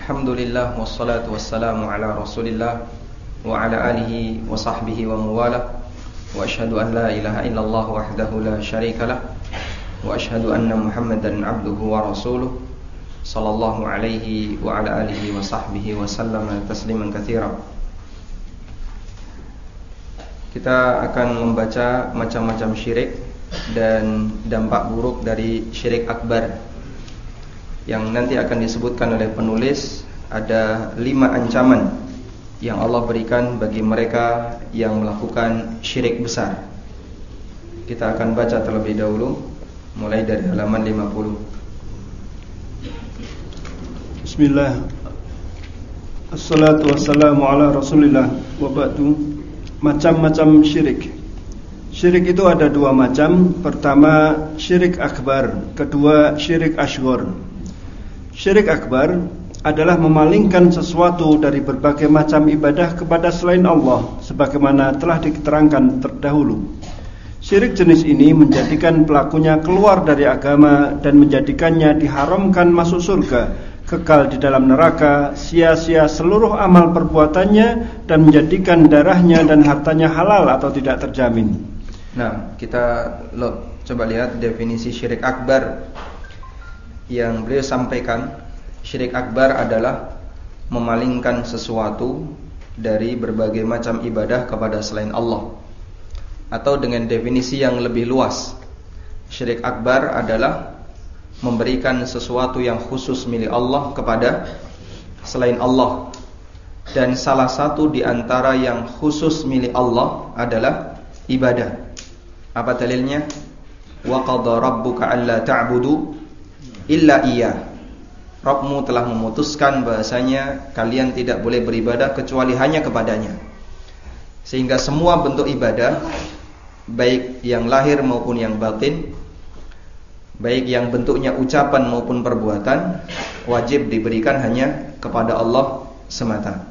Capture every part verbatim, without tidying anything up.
Alhamdulillah wassalatu wassalamu ala Rasulillah wa ala alihi wa sahbihi wa muwala. Wa asyhadu an la ilaha illallah wahdahu la syarikalah wa asyhadu anna Muhammadan abduhu wa rasuluh sallallahu alaihi wa ala alihi wa sahbihi wa sallama tasliman katsira. Kita akan membaca macam-macam syirik dan dampak buruk dari syirik akbar yang nanti akan disebutkan oleh penulis. Ada lima ancaman yang Allah berikan bagi mereka yang melakukan syirik besar. Kita akan baca terlebih dahulu mulai dari halaman lima puluh. Bismillah. Assalatu wassalamu ala Rasulillah wa ba'du. Macam-macam syirik. Syirik itu ada dua macam. Pertama syirik akbar, kedua syirik asghar. Syirik akbar adalah memalingkan sesuatu dari berbagai macam ibadah kepada selain Allah, sebagaimana telah diterangkan terdahulu. Syirik jenis ini menjadikan pelakunya keluar dari agama dan menjadikannya diharamkan masuk surga, kekal di dalam neraka, sia-sia seluruh amal perbuatannya, dan menjadikan darahnya dan hartanya halal atau tidak terjamin. Nah, kita lo, coba lihat definisi syirik akbar yang beliau sampaikan. Syirik akbar adalah memalingkan sesuatu dari berbagai macam ibadah kepada selain Allah. Atau dengan definisi yang lebih luas, syirik akbar adalah memberikan sesuatu yang khusus milik Allah kepada selain Allah. Dan salah satu di antara yang khusus milik Allah adalah ibadah. Apa dalilnya? Wa qadha rabbuka alla ta'budu illa iyyah. Rabbmu telah memutuskan bahasanya kalian tidak boleh beribadah kecuali hanya kepadanya. Sehingga semua bentuk ibadah, baik yang lahir maupun yang batin, baik yang bentuknya ucapan maupun perbuatan, wajib diberikan hanya kepada Allah semata.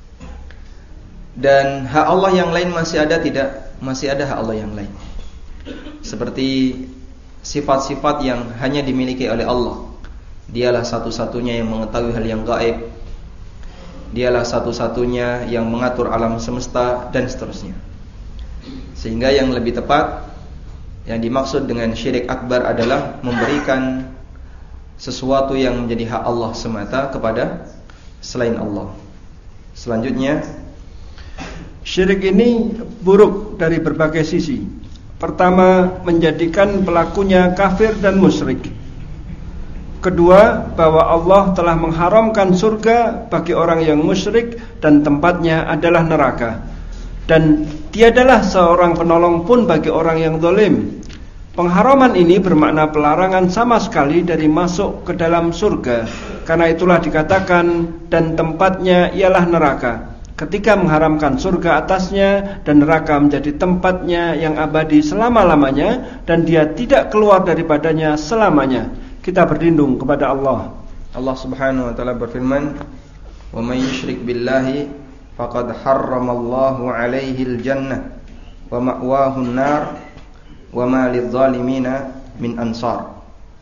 Dan hak Allah yang lain masih ada tidak? Masih ada hak Allah yang lain. Seperti sifat-sifat yang hanya dimiliki oleh Allah. Dialah satu-satunya yang mengetahui hal yang gaib. Dialah satu-satunya yang mengatur alam semesta, dan seterusnya. Sehingga yang lebih tepat, yang dimaksud dengan syirik akbar adalah memberikan sesuatu yang menjadi hak Allah semata kepada selain Allah. Selanjutnya, syirik ini buruk dari berbagai sisi. Pertama, menjadikan pelakunya kafir dan musyrik. Kedua, bahwa Allah telah mengharamkan surga bagi orang yang musyrik dan tempatnya adalah neraka. Dan tiadalah seorang penolong pun bagi orang yang zalim. Pengharaman ini bermakna pelarangan sama sekali dari masuk ke dalam surga. Karena itulah dikatakan dan tempatnya ialah neraka, ketika mengharamkan surga atasnya dan neraka menjadi tempatnya yang abadi selama-lamanya, dan dia tidak keluar daripadanya selamanya. Kita berlindung kepada Allah. Allah Subhanahu wa taala berfirman, "Wa may yusyrik billahi faqad harramallahu 'alaihi al-jannah wa ma'wahu an-nar wa ma lidh-dhalimina min ansar."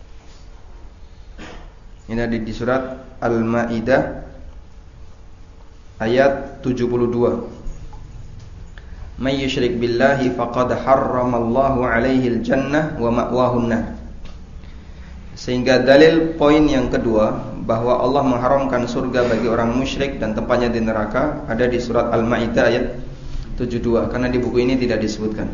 Ini ada di surat Al-Maidah ayat tujuh puluh dua. May yusyrik billahi faqad harramallahu 'alaihi al-jannah wa ma'wahu an-nar. Sehingga dalil poin yang kedua, bahwa Allah mengharamkan surga bagi orang musyrik dan tempatnya di neraka, ada di surat Al-Maidah ayat tujuh puluh dua. Karena di buku ini tidak disebutkan.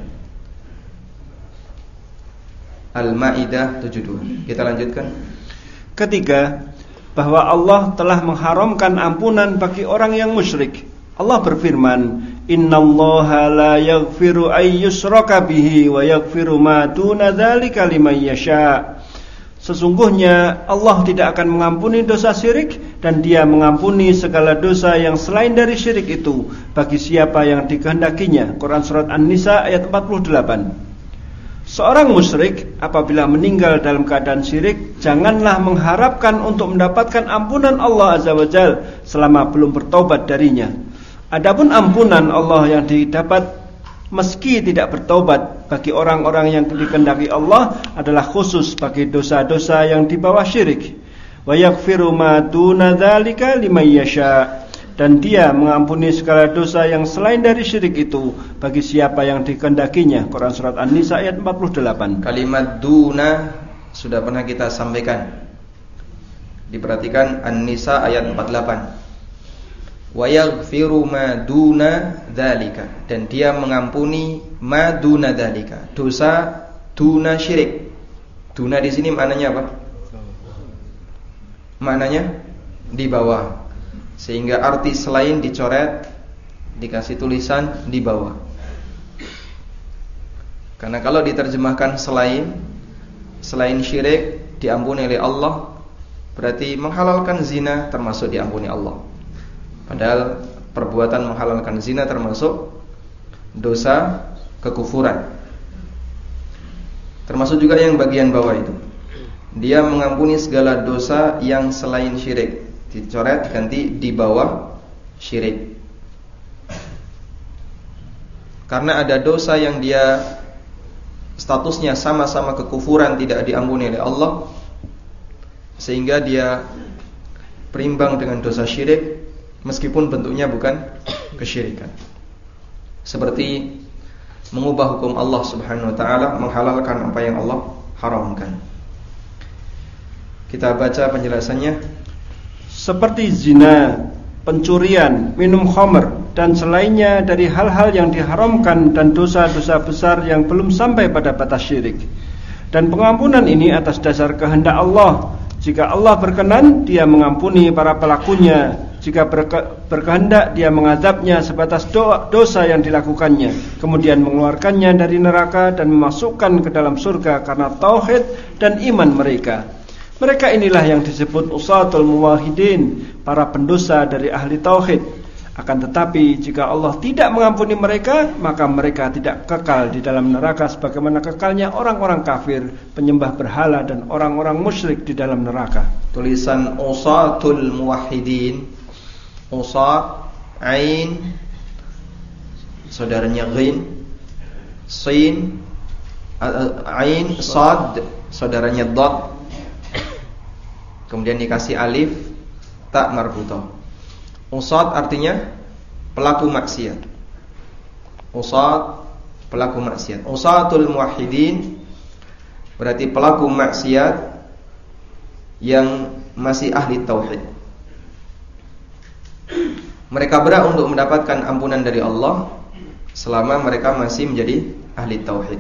Al-Maidah tujuh puluh dua. Kita lanjutkan. Ketiga, bahwa Allah telah mengharamkan ampunan bagi orang yang musyrik. Allah berfirman, "Innallaha la yaghfiru ay yushraka bihi wa yaghfiru ma duna dzalika liman yasha." Sesungguhnya Allah tidak akan mengampuni dosa syirik, dan Dia mengampuni segala dosa yang selain dari syirik itu bagi siapa yang dikehendakinya. Quran surat An-Nisa ayat empat puluh delapan. Seorang musyrik apabila meninggal dalam keadaan syirik, janganlah mengharapkan untuk mendapatkan ampunan Allah Azza wa Jalla selama belum bertobat darinya. Adapun ampunan Allah yang didapat meski tidak bertobat bagi orang-orang yang dikehendaki Allah adalah khusus bagi dosa-dosa yang di bawah syirik. wa yaghfiru ma duna dzalika liman yasha. Dan dia mengampuni segala dosa yang selain dari syirik itu bagi siapa yang dikehendakinya. Quran surat An-Nisa ayat empat puluh delapan. Kalimat duna sudah pernah kita sampaikan. Diperhatikan An-Nisa ayat empat puluh delapan. Wa yaghfiru ma duna dzalika, dan dia mengampuni ma duna dzalika, dosa duna syirik. Duna di sini maknanya apa? Maknanya di bawah. Sehingga arti selain dicoret, dikasih tulisan di bawah. Karena kalau diterjemahkan selain, selain syirik diampuni oleh Allah, berarti menghalalkan zina termasuk diampuni Allah. Padahal perbuatan menghalalkan zina termasuk dosa kekufuran. Termasuk juga yang bagian bawah itu. Dia mengampuni segala dosa yang selain syirik. Dicoret diganti di bawah syirik. Karena ada dosa yang dia statusnya sama-sama kekufuran, tidak diampuni oleh Allah, sehingga dia berimbang dengan dosa syirik meskipun bentuknya bukan kesyirikan. Seperti mengubah hukum Allah Subhanahu wa taala, menghalalkan apa yang Allah haramkan. Kita baca penjelasannya. Seperti zina, pencurian, minum khamr, dan selainnya dari hal-hal yang diharamkan dan dosa-dosa besar yang belum sampai pada batas syirik. Dan pengampunan ini atas dasar kehendak Allah. Jika Allah berkenan, Dia mengampuni para pelakunya. Jika berke- berkehendak, Dia mengadabnya sebatas do- dosa yang dilakukannya, kemudian mengeluarkannya dari neraka dan memasukkan ke dalam surga karena tauhid dan iman mereka. Mereka inilah yang disebut usatul muwahhidin, para pendosa dari ahli tauhid. Akan tetapi jika Allah tidak mengampuni mereka, maka mereka tidak kekal di dalam neraka sebagaimana kekalnya orang-orang kafir, penyembah berhala dan orang-orang musyrik di dalam neraka. Tulisan usatul muwahhidin, usat ain saudaranya ghin, sin ain sad saudaranya dad, kemudian dikasih alif tak marbutoh. Usat artinya pelaku maksiat. Usat pelaku maksiat. Usatul muwahhidin berarti pelaku maksiat yang masih ahli tauhid. Mereka berhak untuk mendapatkan ampunan dari Allah selama mereka masih menjadi ahli tauhid.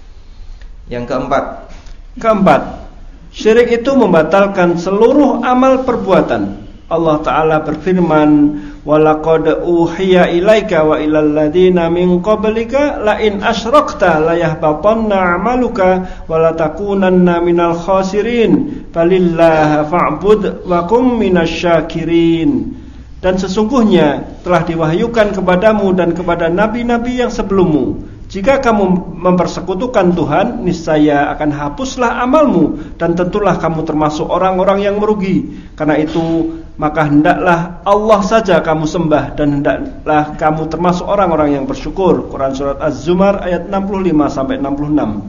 Yang keempat, Keempat, syirik itu membatalkan seluruh amal perbuatan. Allah Ta'ala berfirman, وَلَقَدْ أُوحِيَ إِلَيْكَ وَإِلَى الَّذِينَ مِنْ قَبْلِكَ لَئِنْ أَشْرَكْتَ لَيَحْبَطَنَّ عَمَلُكَ وَلَتَكُونَنَّ مِنَ الْخَاسِرِينَ فَلِلَّهَ فَاعْبُدْ وَكُنْ مِنَ الشَّاكِرِينَ. Dan sesungguhnya telah diwahyukan kepadamu dan kepada nabi-nabi yang sebelummu, jika kamu mempersekutukan Tuhan, niscaya akan hapuslah amalmu dan tentulah kamu termasuk orang-orang yang merugi. Karena itu, maka hendaklah Allah saja kamu sembah dan hendaklah kamu termasuk orang-orang yang bersyukur. Quran surat Az-Zumar ayat enam puluh lima sampai enam puluh enam.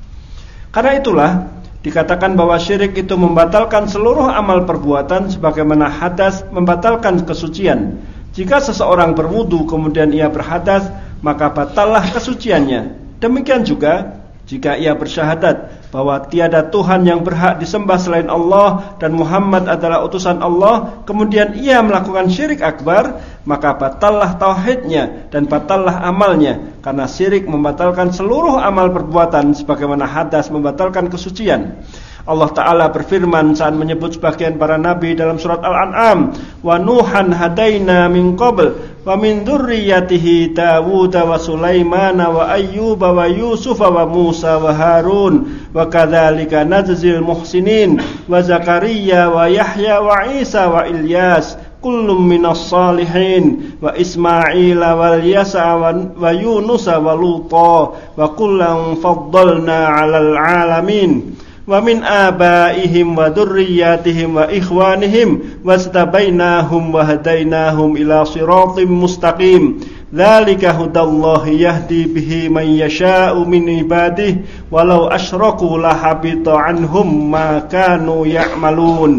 Karena itulah dikatakan bahwa syirik itu membatalkan seluruh amal perbuatan sebagaimana hadas membatalkan kesucian. Jika seseorang berwudu kemudian ia berhadas, maka batallah kesuciannya. Demikian juga jika ia bersyahadat bahwa tiada Tuhan yang berhak disembah selain Allah dan Muhammad adalah utusan Allah, kemudian ia melakukan syirik akbar, maka batallah tauhidnya dan batallah amalnya. Karena syirik membatalkan seluruh amal perbuatan sebagaimana hadas membatalkan kesucian. Allah Ta'ala berfirman saat menyebut sebagian para nabi dalam surat Al-An'am, wa nuhan hadaina min qabl wa min dzurriyyatihi Dawud wa Sulaiman wa Ayyub wa Yusuf wa Musa wa Harun wa kadzalika najzil muhsinin wa Zakaria wa Yahya wa Isa wa Ilyas kullum minas salihin wa Ismail wa Yasa wa Yunus wa Luta wa kullan faddalna 'alal 'alamin wa min abaihim wa dzurriyyatihim wa ikhwanihim wastabainahum wa hadainahum ila siratim mustaqim. Dzalika hudallahi yahdi bihi man yasha'u min ibadihi walau asyraku lahabita anhum ma kanu ya'malun.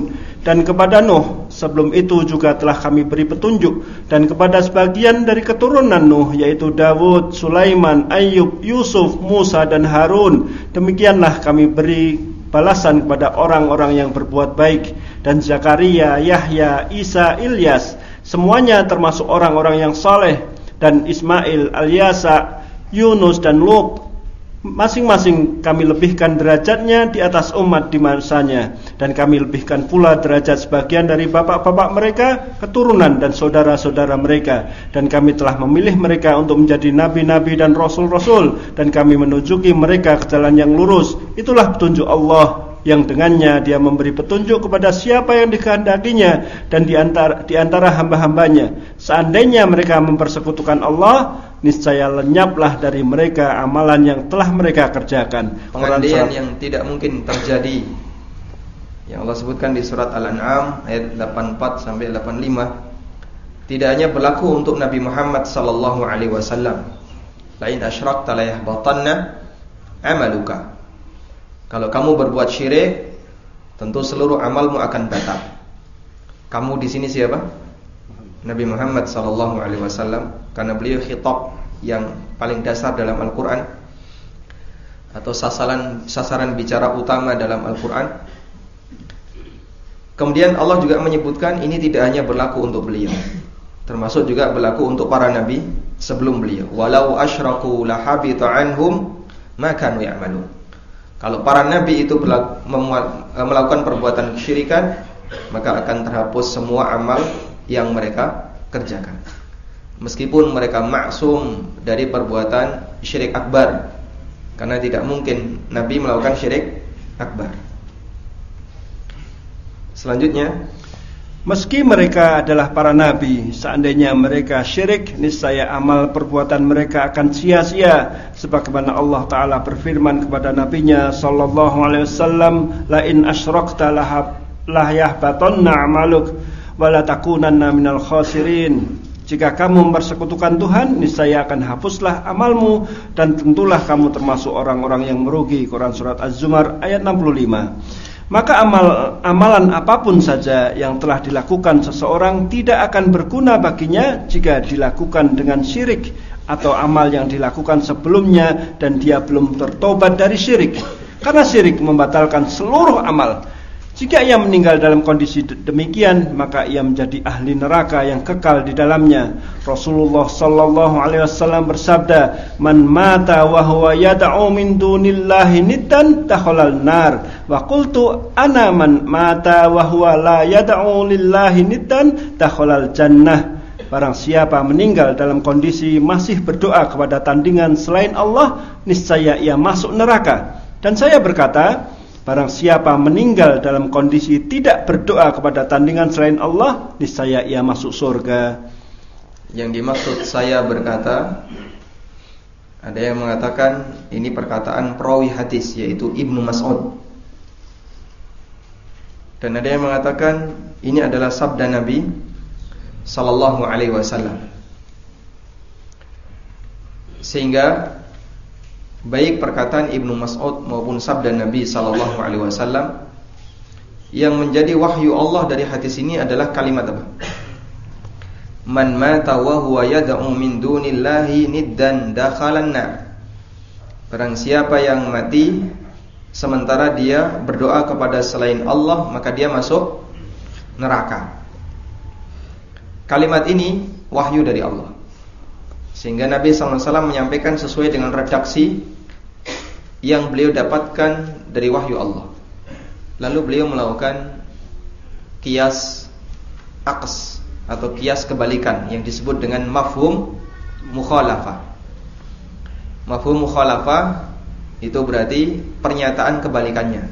dan kepada Nuh. Sebelum itu juga telah kami beri petunjuk dan kepada sebagian dari keturunan Nuh, yaitu Dawud, Sulaiman, Ayyub, Yusuf, Musa dan Harun. Demikianlah kami beri balasan kepada orang-orang yang berbuat baik. Dan Zakaria, Yahya, Isa, Ilyas, semuanya termasuk orang-orang yang saleh. Dan Ismail, Al-Yasa, Yunus dan Lut, masing-masing kami lebihkan derajatnya di atas umat di masanya. Dan kami lebihkan pula derajat sebagian dari bapak-bapak mereka, keturunan dan saudara-saudara mereka. Dan kami telah memilih mereka untuk menjadi nabi-nabi dan rasul-rasul. Dan kami menunjuki mereka ke jalan yang lurus. Itulah petunjuk Allah, yang dengannya dia memberi petunjuk kepada siapa yang dikehendakinya dan di antara, di antara hamba-hambanya. Seandainya mereka mempersekutukan Allah, niscaya lenyaplah dari mereka amalan yang telah mereka kerjakan. Pengandaian yang tidak mungkin terjadi, yang Allah sebutkan di surat Al-An'am ayat delapan puluh empat sampai delapan puluh lima, tidak hanya berlaku untuk Nabi Muhammad sallallahu alaihi wasallam. La in asyrakta la yahbatanna amaluka. Kalau kamu berbuat syirik, tentu seluruh amalmu akan batal. Kamu di sini siapa? Nabi Muhammad sallallahu alaihi wasallam, karena beliau khitab yang paling dasar dalam Al-Qur'an, atau sasaran sasaran bicara utama dalam Al-Qur'an. Kemudian Allah juga menyebutkan ini tidak hanya berlaku untuk beliau, termasuk juga berlaku untuk para nabi sebelum beliau. Walau asyraku lahabita anhum ma kanu ya'malun. Kalau para nabi itu melakukan perbuatan kesyirikan, maka akan terhapus semua amal yang mereka kerjakan, meskipun mereka maksum dari perbuatan syirik akbar, karena tidak mungkin nabi melakukan syirik akbar. Selanjutnya, meski mereka adalah para nabi, seandainya mereka syirik, niscaya amal perbuatan mereka akan sia-sia. Sebagaimana Allah Ta'ala berfirman kepada nabinya sallallahu alaihi wasallam, la in asyrakta la yahbatanna amaluk wa la takunanna minal khasirin. Jika kamu mempersekutukan Tuhan, niscaya akan hapuslah amalmu dan tentulah kamu termasuk orang-orang yang merugi. Quran surat Az-Zumar ayat enam puluh lima. Maka amal, amalan apapun saja yang telah dilakukan seseorang tidak akan berguna baginya jika dilakukan dengan syirik, atau amal yang dilakukan sebelumnya dan dia belum tertobat dari syirik. Karena syirik membatalkan seluruh amal. Jika ia meninggal dalam kondisi demikian, maka ia menjadi ahli neraka yang kekal di dalamnya. Rasulullah sallallahu alaihi wasallam bersabda, "Man mata wa huwa yad'u min dunillahi niddan dakhalal nar." Wa qultu ana man mata wa huwa la yad'u lillahi niddan dakhalal jannah. Barang siapa meninggal dalam kondisi masih berdoa kepada tandingan selain Allah, niscaya ia masuk neraka. Dan saya berkata, barang siapa meninggal dalam kondisi tidak berdoa kepada tandingan selain Allah, niscaya ia masuk surga. Yang dimaksud saya berkata, ada yang mengatakan ini perkataan perawi hadis, yaitu Ibnu Mas'ud. Dan ada yang mengatakan ini adalah sabda Nabi sallallahu alaihi wasallam. Sehingga baik perkataan Ibnu Mas'ud maupun sabda Nabi sallallahu alaihi wasallam, yang menjadi wahyu Allah dari hadis ini adalah kalimat apa? Man mata wa huwa yad'u min dunillahi niddan dakhalan nar. Barang siapa yang mati sementara dia berdoa kepada selain Allah, maka dia masuk neraka. Kalimat ini wahyu dari Allah, sehingga Nabi sallallahu alaihi wasallam menyampaikan sesuai dengan redaksi yang beliau dapatkan dari wahyu Allah. Lalu beliau melakukan qiyas aqs atau qiyas kebalikan yang disebut dengan mafhum mukhalafah. Mafhum mukhalafah itu berarti pernyataan kebalikannya.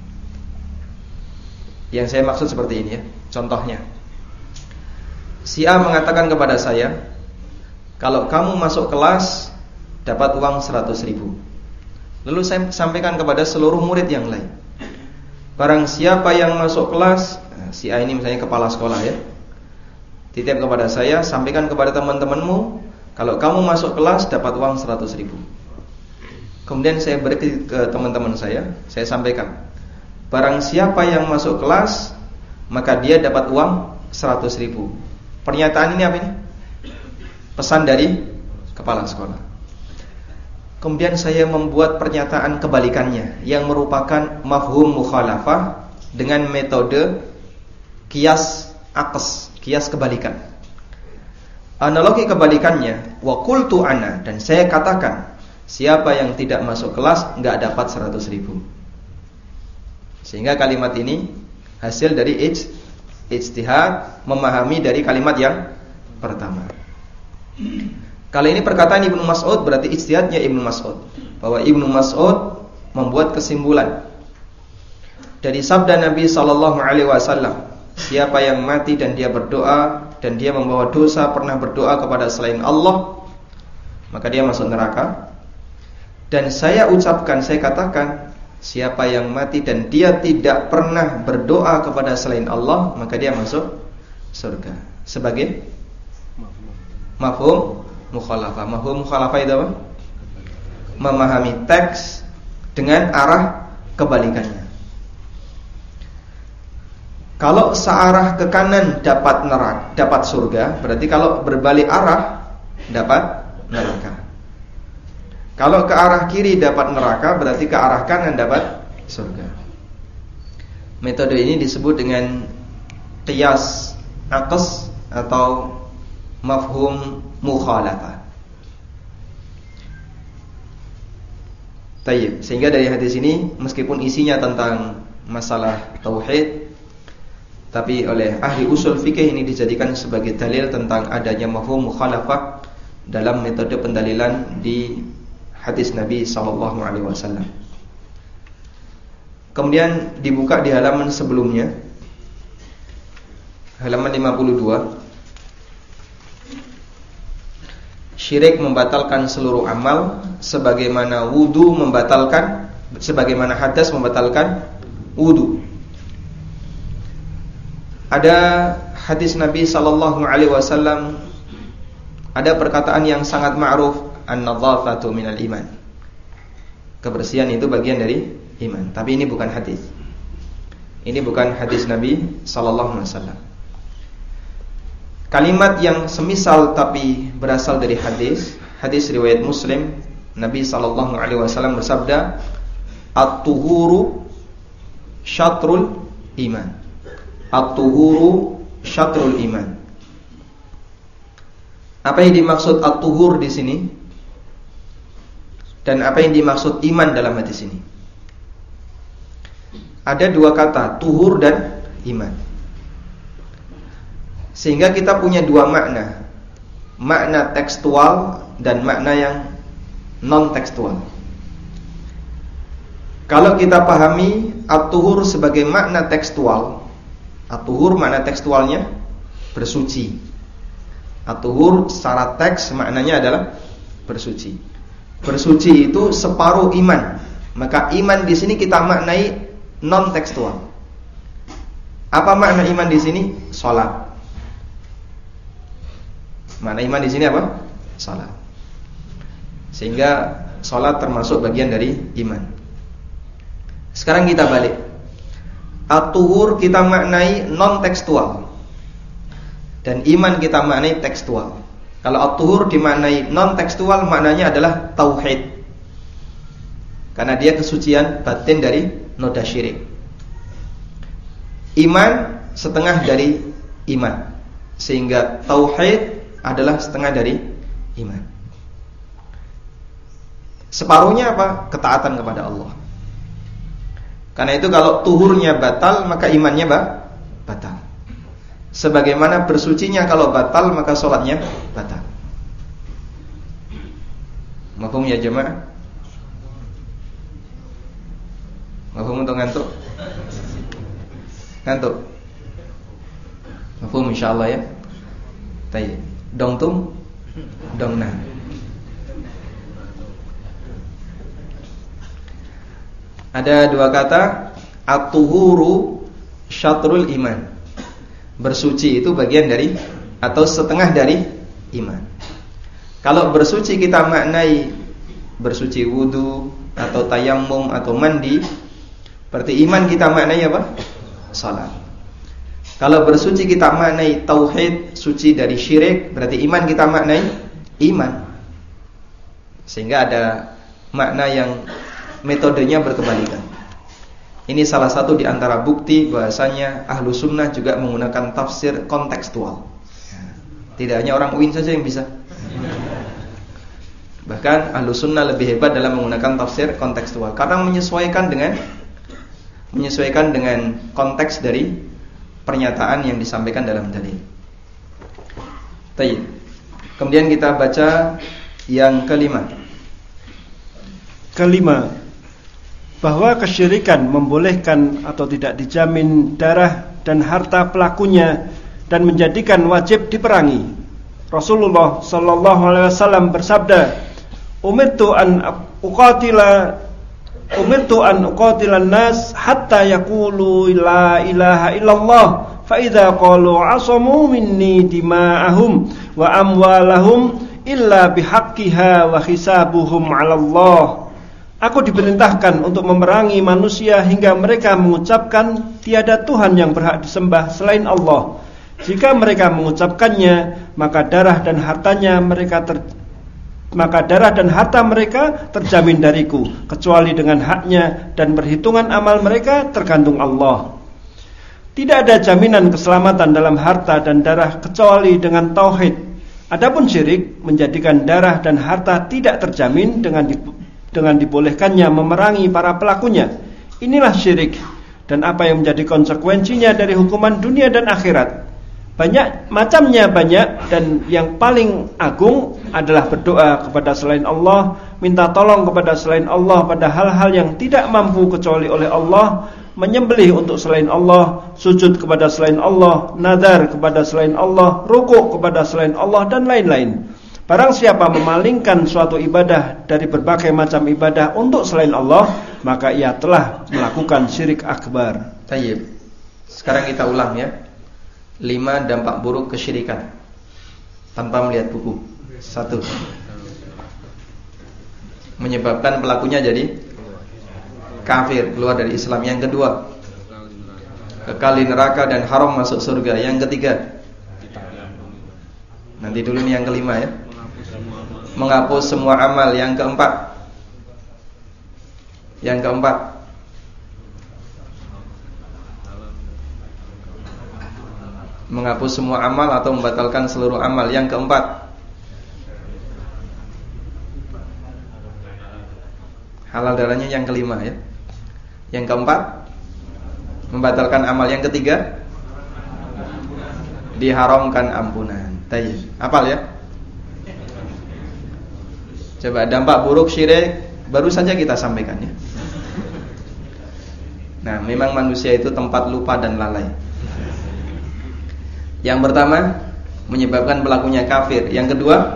Yang saya maksud seperti ini ya. Contohnya, si A mengatakan kepada saya, kalau kamu masuk kelas dapat uang seratus ribu. Lalu saya sampaikan kepada seluruh murid yang lain, barang siapa yang masuk kelas, si A ini misalnya kepala sekolah ya, titip kepada saya, sampaikan kepada teman-temanmu, kalau kamu masuk kelas dapat uang seratus ribu. Kemudian saya beri ke teman-teman saya, saya sampaikan, barang siapa yang masuk kelas maka dia dapat uang seratus ribu. Pernyataan ini apa ini? Pesan dari kepala sekolah. Kemudian saya membuat pernyataan kebalikannya yang merupakan mafhum mukhalafah dengan metode kias aqs, kias kebalikan. Analogi kebalikannya, wa qultu ana, dan saya katakan siapa yang tidak masuk kelas enggak dapat seratus ribu. Sehingga kalimat ini hasil dari ij, ijtihad, memahami dari kalimat yang pertama. Kalau ini perkataan Ibnu Mas'ud, berarti ijtihadnya Ibnu Mas'ud, bahwa Ibnu Mas'ud membuat kesimpulan dari sabda Nabi sallallahu alaihi wasallam, siapa yang mati dan dia berdoa dan dia membawa dosa, pernah berdoa kepada selain Allah, maka dia masuk neraka. Dan saya ucapkan, saya katakan, siapa yang mati dan dia tidak pernah berdoa kepada selain Allah, maka dia masuk surga. Sebagai mafhum mukhalafah. Mafhum mukhalafah itu apa? Memahami teks dengan arah kebalikannya. Kalau searah ke kanan dapat neraka, dapat surga, berarti kalau berbalik arah dapat neraka. Kalau ke arah kiri dapat neraka, berarti ke arah kanan dapat surga. Metode ini disebut dengan qiyas aqs atau mafhum mukhalafah. Tayyib. Sehingga dari hadis ini, meskipun isinya tentang masalah tauhid, tapi oleh ahli usul fikih ini dijadikan sebagai dalil tentang adanya mafhum mukhalafah dalam metode pendalilan di hadis Nabi sallallahu alaihi wasallam. Kemudian dibuka di halaman sebelumnya, halaman lima puluh dua. Syirik membatalkan seluruh amal, sebagaimana wudu membatalkan, sebagaimana hadas membatalkan wudu. Ada hadis Nabi sallallahu alaihi wasallam, ada perkataan yang sangat ma'ruf, an-nadhafatu minal iman. Kebersihan itu bagian dari iman. Tapi ini bukan hadis. Ini bukan hadis Nabi sallallahu alaihi wasallam. Kalimat yang semisal tapi berasal dari hadis, hadis riwayat Muslim, Nabi sallallahu alaihi wasallam bersabda, "At-tuhuru syatrul iman." At-tuhuru syatrul iman. Apa yang dimaksud at-tuhur di sini? Dan apa yang dimaksud iman dalam hadis ini? Ada dua kata, tuhur dan iman. Sehingga kita punya dua makna. Makna tekstual dan makna yang non-tekstual. Kalau kita pahami at-tuhur sebagai makna tekstual, at-tuhur makna tekstualnya bersuci. At-tuhur secara teks maknanya adalah bersuci. Bersuci itu separuh iman. Maka iman di sini kita maknai non tekstual. Apa makna iman di sini? Salat. Makna iman di sini apa? Salat. Sehingga salat termasuk bagian dari iman. Sekarang kita balik. At-tuhur kita maknai non tekstual dan iman kita maknai tekstual. Kalau at-tuhur dimaknai non tekstual, maknanya adalah tauhid, karena dia kesucian batin dari noda syirik. Iman setengah dari iman, sehingga tauhid adalah setengah dari iman. Separuhnya apa? Ketaatan kepada Allah. Karena itu kalau tuhurnya batal, maka imannya bah, batal. Sebagaimana bersucinya kalau batal, maka sholatnya batal. Mafhum ya jemaah? Mafhum untuk ngantuk? Ngantuk? Mafhum insyaallah ya. Tayyib. Dong tum, dong nah. Ada dua kata, at-tuhuru syatrul iman. Bersuci itu bagian dari atau setengah dari iman. Kalau bersuci kita maknai bersuci wudu atau tayammum atau mandi, berarti iman kita maknai apa? Salat. Kalau bersuci kita maknai tauhid, suci dari syirik, berarti iman kita maknai iman. Sehingga ada makna yang metodenya berkebalikan. Ini salah satu di antara bukti bahasanya ahlu sunnah juga menggunakan tafsir kontekstual. Tidak hanya orang U I N saja yang bisa. Bahkan ahlu sunnah lebih hebat dalam menggunakan tafsir kontekstual, karena menyesuaikan dengan menyesuaikan dengan konteks dari pernyataan yang disampaikan dalam dalil. Baik. Kemudian kita baca yang kelima. Kelima, bahwa kesyirikan membolehkan atau tidak dijamin darah dan harta pelakunya dan menjadikan wajib diperangi. Rasulullah sallallahu alaihi wasallam bersabda, "Umirtu an uqatila Umirtu an uqatilan nas hatta yaqulu la ilaha illallah fa idza qalu asamu minni dima'ahum wa amwalahum illa bihaqqiha wa hisabuhum 'ala Allah." Aku diperintahkan untuk memerangi manusia hingga mereka mengucapkan tiada Tuhan yang berhak disembah selain Allah. Jika mereka mengucapkannya, maka darah dan hartanya mereka ter maka darah dan harta mereka terjamin dariku, kecuali dengan haknya, dan perhitungan amal mereka tergantung Allah. Tidak ada jaminan keselamatan dalam harta dan darah kecuali dengan tauhid. Adapun syirik menjadikan darah dan harta tidak terjamin dengan di, dengan dibolehkannya memerangi para pelakunya. Inilah syirik, dan apa yang menjadi konsekuensinya dari hukuman dunia dan akhirat. Banyak macamnya banyak, dan yang paling agung adalah berdoa kepada selain Allah, minta tolong kepada selain Allah pada hal-hal yang tidak mampu kecuali oleh Allah, menyembelih untuk selain Allah, sujud kepada selain Allah, nazar kepada selain Allah, rukuk kepada selain Allah, dan lain-lain. Barang siapa memalingkan suatu ibadah dari berbagai macam ibadah untuk selain Allah, maka ia telah melakukan syirik akbar. Tayyib. Sekarang kita ulang ya. Lima dampak buruk kesyirikan tanpa melihat buku. Satu, menyebabkan pelakunya jadi kafir, keluar dari Islam. Yang kedua, kekal di neraka dan haram masuk surga. Yang ketiga, nanti dulu nih yang kelima ya, menghapus semua amal. Yang keempat, yang keempat menghapus semua amal atau membatalkan seluruh amal. Yang keempat, halal darahnya. Yang kelima ya. Yang keempat, membatalkan amal. Yang ketiga, diharamkan ampunan. Tayyib. Hafal ya. Coba dampak buruk syirik baru saja kita sampaikan ya. Nah, memang manusia itu tempat lupa dan lalai. Yang pertama, menyebabkan pelakunya kafir. Yang kedua,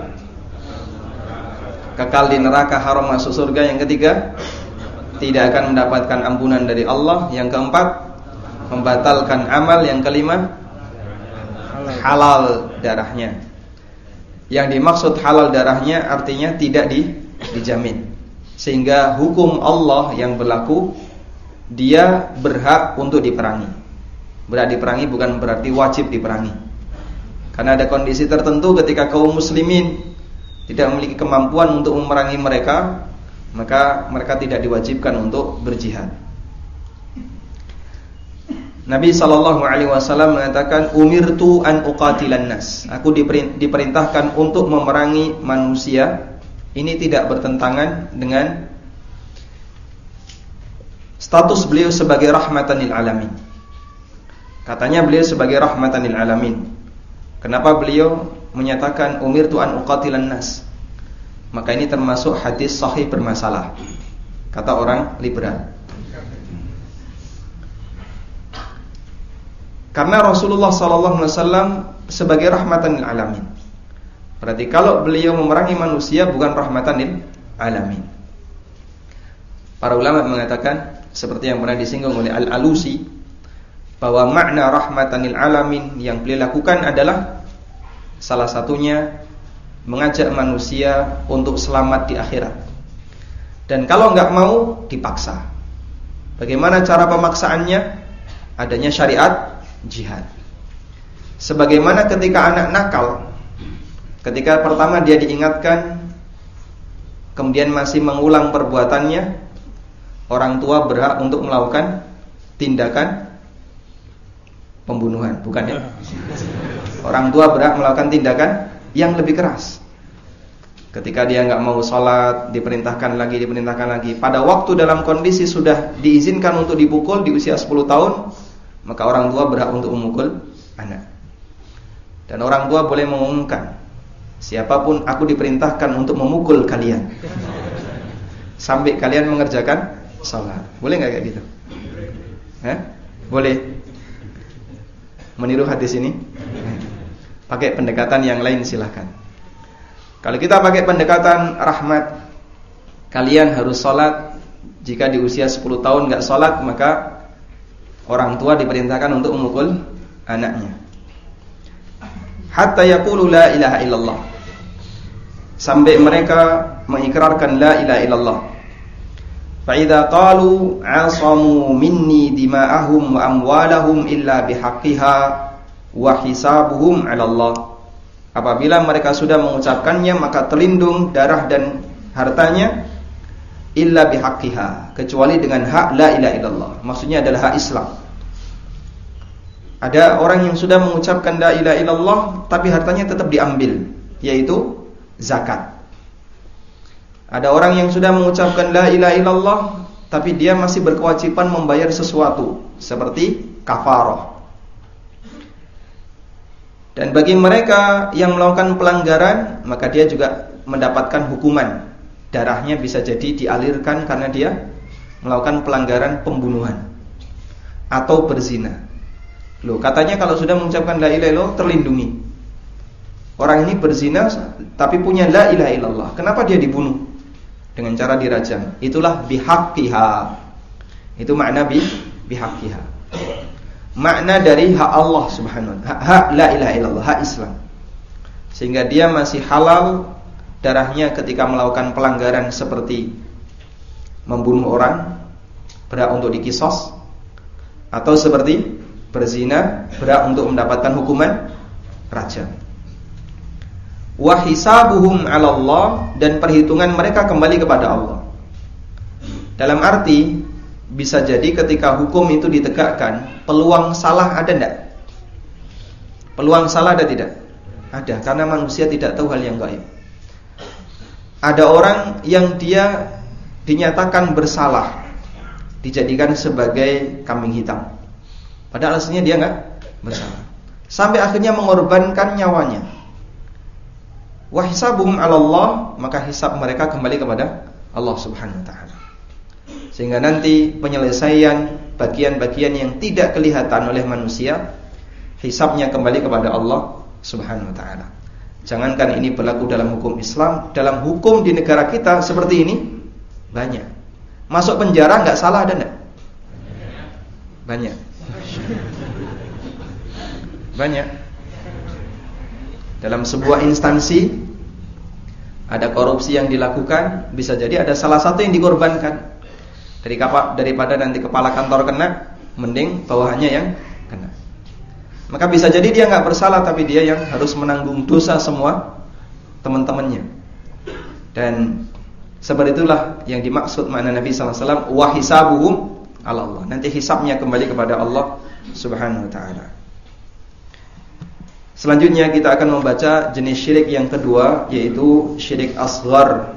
kekal di neraka, haram masuk surga. Yang ketiga, tidak akan mendapatkan ampunan dari Allah. Yang keempat, membatalkan amal. Yang kelima, halal darahnya. Yang dimaksud halal darahnya artinya tidak di, dijamin. Sehingga hukum Allah yang berlaku, dia berhak untuk diperangi. Berhak diperangi bukan berarti wajib diperangi. Karena ada kondisi tertentu ketika kaum muslimin tidak memiliki kemampuan untuk memerangi mereka, maka mereka tidak diwajibkan untuk berjihad. Nabi sallallahu alaihi wasallam mengatakan, "Umirtu an uqatilan nas." Aku diperintahkan untuk memerangi manusia. Ini tidak bertentangan dengan status beliau sebagai rahmatan lil alamin. Katanya beliau sebagai rahmatan lil alamin. Kenapa beliau menyatakan umirtu an uqatilan nas? Maka ini termasuk hadis sahih bermasalah, kata orang liberal. Karena Rasulullah sallallahu alaihi wasallam sebagai rahmatan lil alamin. Berarti kalau beliau memerangi manusia bukan rahmatan lil alamin. Para ulama mengatakan seperti yang pernah disinggung oleh Al-Alusi, bahwa makna rahmatanil alamin yang beliau lakukan adalah salah satunya mengajak manusia untuk selamat di akhirat. Dan kalau enggak mau, dipaksa. Bagaimana cara pemaksaannya? Adanya syariat jihad. Sebagaimana ketika anak nakal, ketika pertama dia diingatkan, kemudian masih mengulang perbuatannya, orang tua berhak untuk melakukan tindakan pembunuhan, bukan ya? Orang tua berhak melakukan tindakan yang lebih keras. Ketika dia nggak mau sholat, diperintahkan lagi, diperintahkan lagi. Pada waktu dalam kondisi sudah diizinkan untuk dipukul di usia sepuluh tahun, maka orang tua berhak untuk memukul anak. Dan orang tua boleh mengumumkan, siapapun aku diperintahkan untuk memukul kalian sampai kalian mengerjakan sholat. Boleh nggak kayak gitu? Hah? Boleh. Meniru hadis ini? Pakai pendekatan yang lain silahkan. Kalau kita pakai pendekatan rahmat, kalian harus sholat. Jika di usia sepuluh tahun nggak sholat, maka orang tua diperintahkan untuk memukul anaknya. Hatta yaqulu la ilaha illallah, sampai mereka mengikrarkan la ilaha illallah. Fa idza qalu asamu minni dima'ahum wa amwalahum illa bihaqqiha wa hisabuhum 'ala Allah. Apabila mereka sudah mengucapkannya, maka terlindung darah dan hartanya illa bihaqqiha, kecuali dengan hak la ilaha illallah. Maksudnya adalah hak Islam. Ada orang yang sudah mengucapkan la ilaha illallah tapi hartanya tetap diambil, yaitu zakat. Ada orang yang sudah mengucapkan la ilaha illallah tapi dia masih berkewajiban membayar sesuatu seperti kafarah. Dan bagi mereka yang melakukan pelanggaran, maka dia juga mendapatkan hukuman. Darahnya bisa jadi dialirkan karena dia melakukan pelanggaran pembunuhan atau berzina. Loh, katanya kalau sudah mengucapkan la ilaha illallah terlindungi. Orang ini berzina tapi punya la ilaha illallah, kenapa dia dibunuh? Dengan cara dirajam. Itulah bihaqqiha. Itu makna bi bihaqqiha. Makna dari hak Allah subhanahu wa ta'ala, hak la ilaha illallah, hak Islam. Sehingga dia masih halal darahnya ketika melakukan pelanggaran seperti membunuh orang, berhak untuk dikisos, atau seperti berzina, berhak untuk mendapatkan hukuman rajam. Wa hisabuhum 'ala Allah, dan perhitungan mereka kembali kepada Allah. Dalam arti, bisa jadi ketika hukum itu ditegakkan, peluang salah ada tidak? Peluang salah ada tidak? Ada, karena manusia tidak tahu hal yang gaib. Ada orang yang dia dinyatakan bersalah, dijadikan sebagai kambing hitam, padahal aslinya dia nggak bersalah, sampai akhirnya mengorbankan nyawanya. Wa hisabuhum 'ala Allah, maka hisab mereka kembali kepada Allah subhanahu wa ta'ala. Sehingga nanti penyelesaian bagian-bagian yang tidak kelihatan oleh manusia, hisabnya kembali kepada Allah subhanahu wa ta'ala. Jangankan ini berlaku dalam hukum Islam, dalam hukum di negara kita seperti ini banyak. Masuk penjara nggak salah ada enggak? Banyak. Banyak. Dalam sebuah instansi ada korupsi yang dilakukan, bisa jadi ada salah satu yang dikorbankan. Daripada nanti kepala kantor kena, mending bawahannya yang kena. Maka bisa jadi dia nggak bersalah, tapi dia yang harus menanggung dosa semua teman-temannya. Dan seperti itulah yang dimaksud makna Nabi sallallahu alaihi wasallam wa hisabuhum 'ala Allah. Nanti hisabnya kembali kepada Allah subhanahu wa ta'ala. Selanjutnya kita akan membaca jenis syirik yang kedua, yaitu syirik asghar.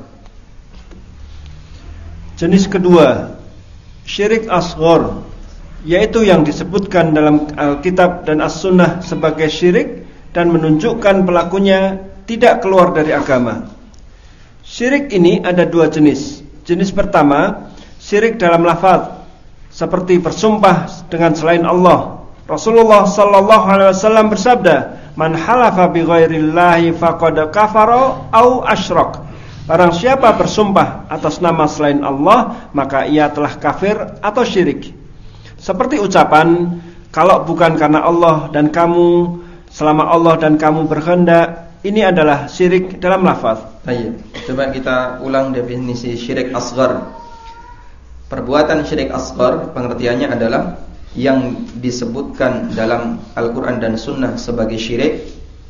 Jenis kedua, syirik asghar, yaitu yang disebutkan dalam Alkitab dan As-Sunnah sebagai syirik dan menunjukkan pelakunya tidak keluar dari agama. Syirik ini ada dua jenis. Jenis pertama, syirik dalam lafaz, seperti bersumpah dengan selain Allah. Rasulullah sallallahu alaihi wasallam bersabda, "Man halafa bi ghairillahi faqad kafara au asyrak." Barang siapa bersumpah atas nama selain Allah, maka ia telah kafir atau syirik. Seperti ucapan, kalau bukan karena Allah dan kamu, selama Allah dan kamu berkehendak, ini adalah syirik dalam lafaz. Baik, coba kita ulang definisi syirik asghar. Perbuatan syirik asghar pengertiannya adalah yang disebutkan dalam Al-Quran dan Sunnah sebagai syirik,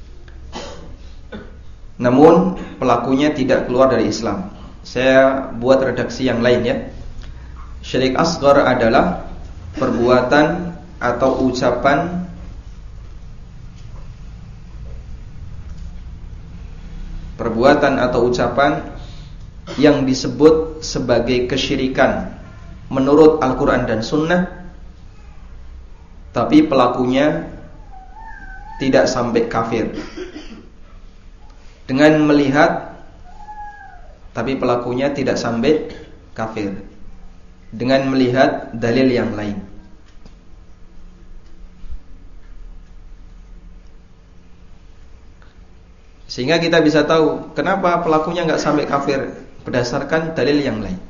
namun pelakunya tidak keluar dari Islam. Saya buat redaksi yang lain ya. Syirik asghar adalah perbuatan atau ucapan Perbuatan atau ucapan yang disebut sebagai kesyirikan menurut Al-Quran dan Sunnah, tapi pelakunya tidak sampai kafir. Dengan melihat, tapi pelakunya tidak sampai kafir. Dengan melihat dalil yang lain. Sehingga kita bisa tahu kenapa pelakunya nggak sampai kafir berdasarkan dalil yang lain.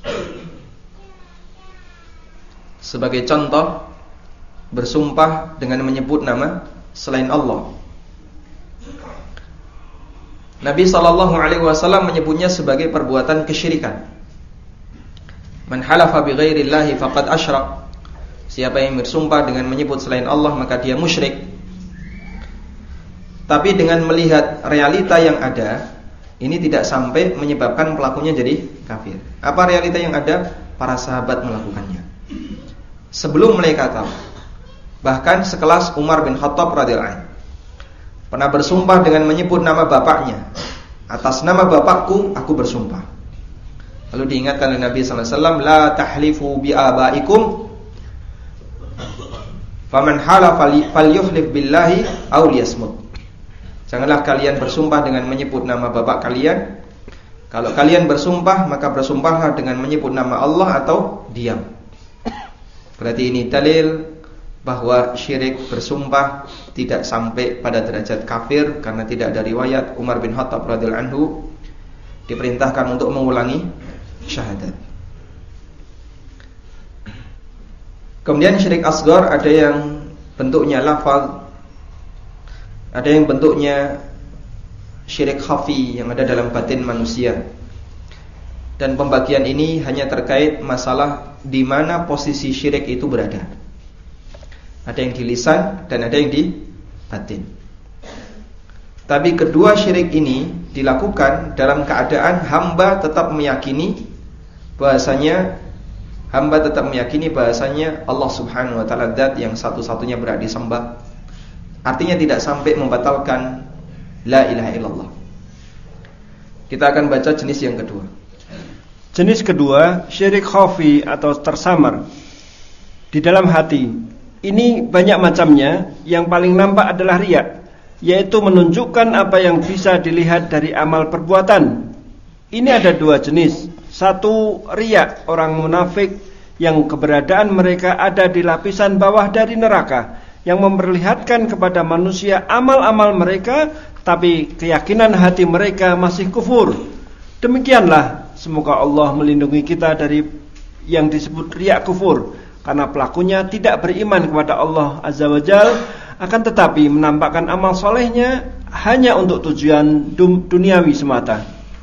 Sebagai contoh, bersumpah dengan menyebut nama selain Allah. Nabi shallallahu alaihi wasallam menyebutnya sebagai perbuatan kesyirikan. Man halafa bi ghairillahi faqad asyrak. Siapa yang bersumpah dengan menyebut selain Allah maka dia musyrik. Tapi dengan melihat realita yang ada, ini tidak sampai menyebabkan pelakunya jadi kafir. Apa realita yang ada? Para sahabat melakukannya sebelum mereka tahu. Bahkan sekelas Umar bin Khattab radhiyallahu anhu pernah bersumpah dengan menyebut nama bapaknya. Atas nama bapakku aku bersumpah. Lalu diingatkan oleh Nabi sallallahu alaihi wasallam, la tahlifu bi abaikum, faman halafa falyuhlif billahi aw liyasmut. Janganlah kalian bersumpah dengan menyebut nama bapak kalian. Kalau kalian bersumpah, maka bersumpahlah dengan menyebut nama Allah atau diam. Berarti ini dalil bahwa syirik bersumpah tidak sampai pada derajat kafir, karena tidak ada riwayat Umar bin Khattab radhiyallahu anhu diperintahkan untuk mengulangi syahadat. Kemudian syirik asghar ada yang bentuknya lafaz, ada yang bentuknya syirik khafi yang ada dalam batin manusia. Dan pembagian ini hanya terkait masalah di mana posisi syirik itu berada. Ada yang di lisan dan ada yang di batin. Tapi kedua syirik ini dilakukan dalam keadaan hamba tetap meyakini bahasanya hamba tetap meyakini bahasanya Allah Subhanahu wa taala zat yang satu-satunya berhak disembah. Artinya tidak sampai membatalkan la ilaha illallah. Kita akan baca jenis yang kedua. Jenis kedua, syirik khafi atau tersamar di dalam hati. Ini banyak macamnya. Yang paling nampak adalah riya, yaitu menunjukkan apa yang bisa dilihat dari amal perbuatan. Ini ada dua jenis. Satu, riya, orang munafik yang keberadaan mereka ada di lapisan bawah dari neraka, yang memperlihatkan kepada manusia amal-amal mereka, tapi keyakinan hati mereka masih kufur. Demikianlah, semoga Allah melindungi kita dari yang disebut riya kufur, karena pelakunya tidak beriman kepada Allah Azza wa Jalla, akan tetapi menampakkan amal solehnya hanya untuk tujuan duniawi semata.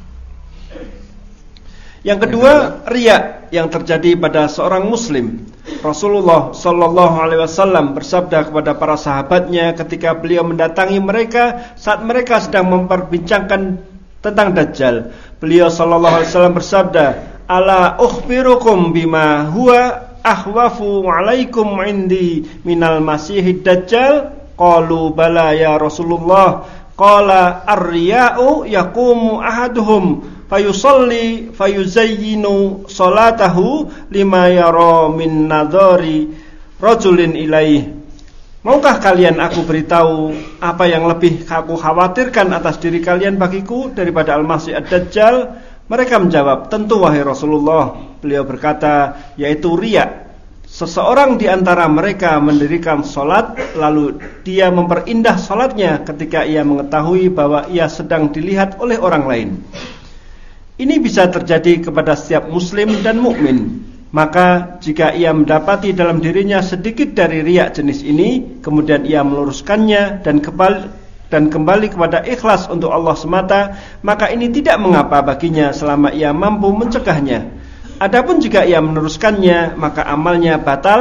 Yang kedua, riya yang terjadi pada seorang muslim. Rasulullah sallallahu alaihi wasallam bersabda kepada para sahabatnya ketika beliau mendatangi mereka saat mereka sedang memperbincangkan tentang Dajjal. Beliau sallallahu alaihi wasallam bersabda, "Ala ukhbirukum bima huwa ahwafu alaikum indi minal masihid dajjal?" Qalu bala ya Rasulullah. Qala ar-riya'u yaqumu ahaduhum fayusalli fayuzayyinu salatahu lima yara min nadhari rajulin ilaih. Maukah kalian aku beritahu apa yang lebih aku khawatirkan atas diri kalian bagiku daripada Al-Masih Ad-Dajjal? Mereka menjawab, tentu wahai Rasulullah. Beliau berkata, yaitu riya. Seseorang di antara mereka mendirikan salat, lalu dia memperindah salatnya ketika ia mengetahui bahwa ia sedang dilihat oleh orang lain. Ini bisa terjadi kepada setiap muslim dan mukmin. Maka jika ia mendapati dalam dirinya sedikit dari riya jenis ini, kemudian ia meluruskannya dan kembali dan kembali kepada ikhlas untuk Allah semata, maka ini tidak mengapa baginya selama ia mampu mencegahnya. Adapun jika ia meneruskannya, maka amalnya batal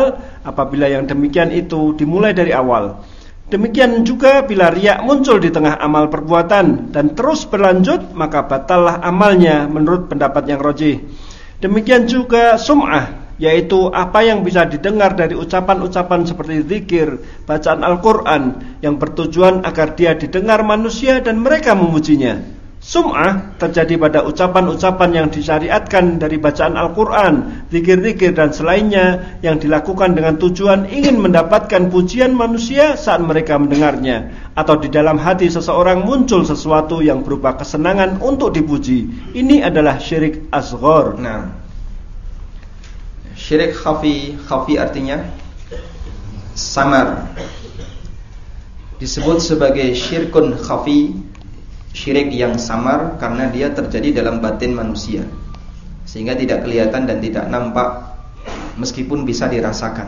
apabila yang demikian itu dimulai dari awal. Demikian juga bila riya muncul di tengah amal perbuatan dan terus berlanjut, maka batallah amalnya menurut pendapat yang rajih. Demikian juga sum'ah, yaitu apa yang bisa didengar dari ucapan-ucapan seperti zikir, bacaan Al-Quran yang bertujuan agar dia didengar manusia dan mereka memujinya. Sum'ah terjadi pada ucapan-ucapan yang disyariatkan dari bacaan Al-Quran, zikir-zikir dan selainnya yang dilakukan dengan tujuan ingin mendapatkan pujian manusia saat mereka mendengarnya, atau di dalam hati seseorang muncul sesuatu yang berupa kesenangan untuk dipuji. Ini adalah syirik asghar. Nah, syirik khafi, khafi artinya samar. Disebut sebagai syirkun khafi, syirik yang samar karena dia terjadi dalam batin manusia, sehingga tidak kelihatan dan tidak nampak meskipun bisa dirasakan.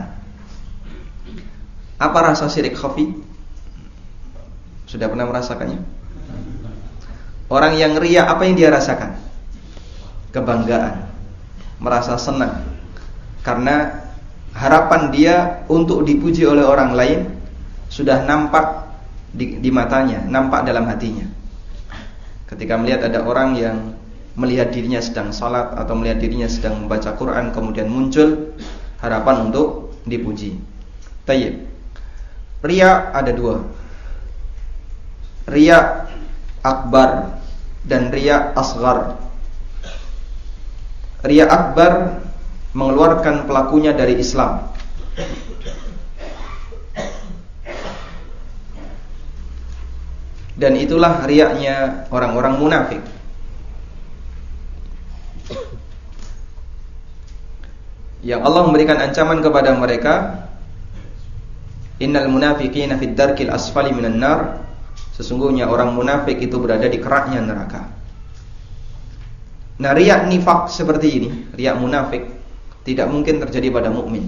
Apa rasa syirik khafi? Sudah pernah merasakannya? Orang yang riya, apa yang dia rasakan? Kebanggaan, merasa senang karena harapan dia untuk dipuji oleh orang lain sudah nampak di, di matanya, nampak dalam hatinya. Ketika melihat ada orang yang melihat dirinya sedang salat atau melihat dirinya sedang membaca Quran, kemudian muncul harapan untuk dipuji. Tayyib. Riya ada dua. Riya akbar dan riya asghar. Riya akbar mengeluarkan pelakunya dari Islam. Dan itulah riyaknya orang-orang munafik. Yang Allah memberikan ancaman kepada mereka, innal munafiqina fid darkil asfali minan nar. Sesungguhnya orang munafik itu berada di keraknya neraka. Nah, riyak nifak seperti ini, riyak munafik, tidak mungkin terjadi pada mukmin.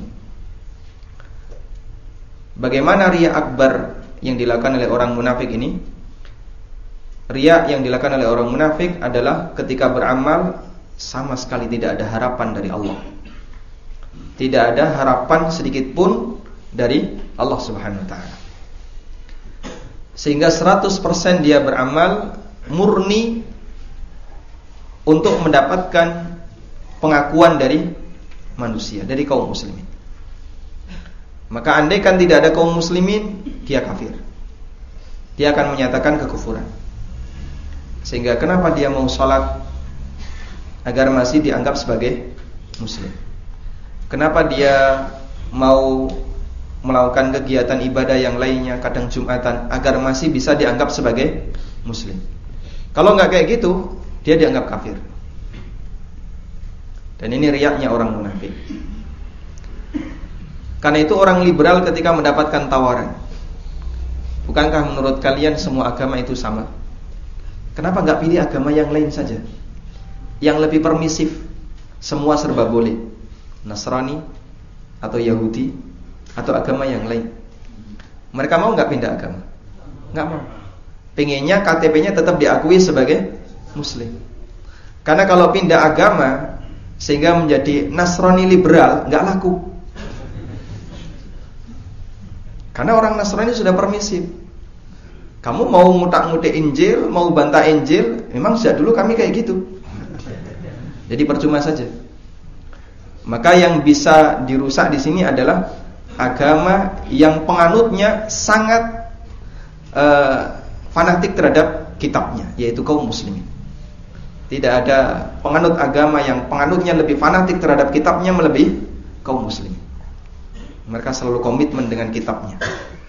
Bagaimana riya akbar yang dilakukan oleh orang munafik ini? Riya yang dilakukan oleh orang munafik adalah ketika beramal sama sekali tidak ada harapan dari Allah. Tidak ada harapan sedikit pun dari Allah Subhanahu wa taala. Sehingga seratus persen dia beramal murni untuk mendapatkan pengakuan dari manusia, dari kaum muslimin. Maka andaikan tidak ada kaum muslimin, dia kafir. Dia akan menyatakan kekufuran. Sehingga kenapa dia mau sholat? Agar masih dianggap sebagai muslim. Kenapa dia mau melakukan kegiatan ibadah yang lainnya, kadang Jumatan, agar masih bisa dianggap sebagai muslim. Kalau nggak kayak gitu, dia dianggap kafir. Dan ini riyaknya orang munafik. Karena itu orang liberal ketika mendapatkan tawaran, bukankah menurut kalian semua agama itu sama? Kenapa nggak pilih agama yang lain saja, yang lebih permisif, semua serba boleh, Nasrani atau Yahudi atau agama yang lain? Mereka mau nggak pindah agama? Nggak mau. Pengennya K T P-nya tetap diakui sebagai muslim. Karena kalau pindah agama sehingga menjadi Nasrani liberal, nggak laku. Karena orang Nasrani sudah permisif. Kamu mau ngutak-ngutik Injil, mau bantah Injil, memang sejak dulu kami kayak gitu. Jadi percuma saja. Maka yang bisa dirusak di sini adalah agama yang penganutnya sangat uh, fanatik terhadap kitabnya, yaitu kaum muslimin. Tidak ada penganut agama yang penganutnya lebih fanatik terhadap kitabnya melebihi kaum muslimin. Mereka selalu komitmen dengan kitabnya.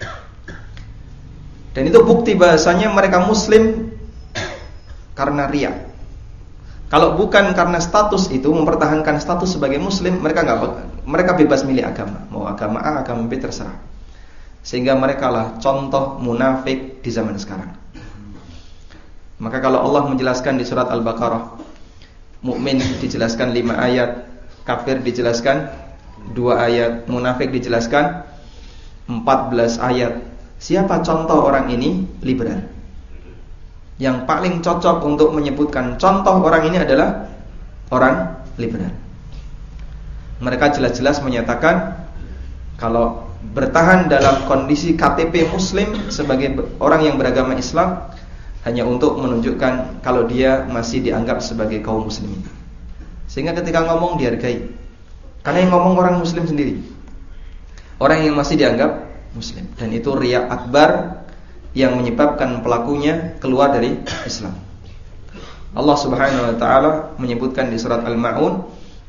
Dan itu bukti bahasanya mereka muslim karena riya. Kalau bukan karena status itu, mempertahankan status sebagai muslim, mereka nggak, mereka bebas milih agama, mau agama A, agama B terserah. Sehingga mereka lah contoh munafik di zaman sekarang. Maka kalau Allah menjelaskan di surat Al-Baqarah, mukmin dijelaskan lima ayat, kafir dijelaskan dua ayat, munafik dijelaskan empat belas ayat. Siapa contoh orang ini? Liberal. Yang paling cocok untuk menyebutkan contoh orang ini adalah orang liberal. Mereka jelas-jelas menyatakan Kalau bertahan dalam kondisi K T P Muslim sebagai orang yang beragama Islam hanya untuk menunjukkan kalau dia masih dianggap sebagai kaum muslimin, sehingga ketika ngomong dihargai. Karena yang ngomong orang Muslim sendiri, orang yang masih dianggap Muslim, dan itu riya akbar yang menyebabkan pelakunya keluar dari Islam. Allah Subhanahu wa taala menyebutkan di surat Al-Maun,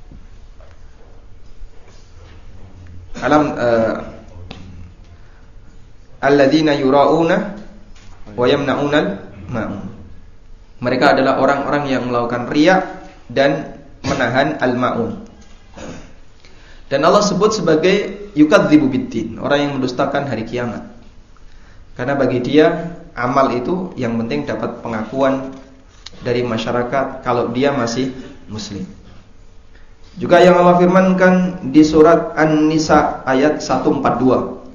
alam uh, alladzina yura'una wa yamna'unal ma'un. Mereka adalah orang-orang yang melakukan riya dan menahan al-ma'un. Dan Allah sebut sebagai yukadzibu biddin, orang yang mendustakan hari kiamat. Karena bagi dia amal itu yang penting dapat pengakuan dari masyarakat kalau dia masih muslim. Juga yang Allah firmankan di surat An-Nisa ayat seratus empat puluh dua,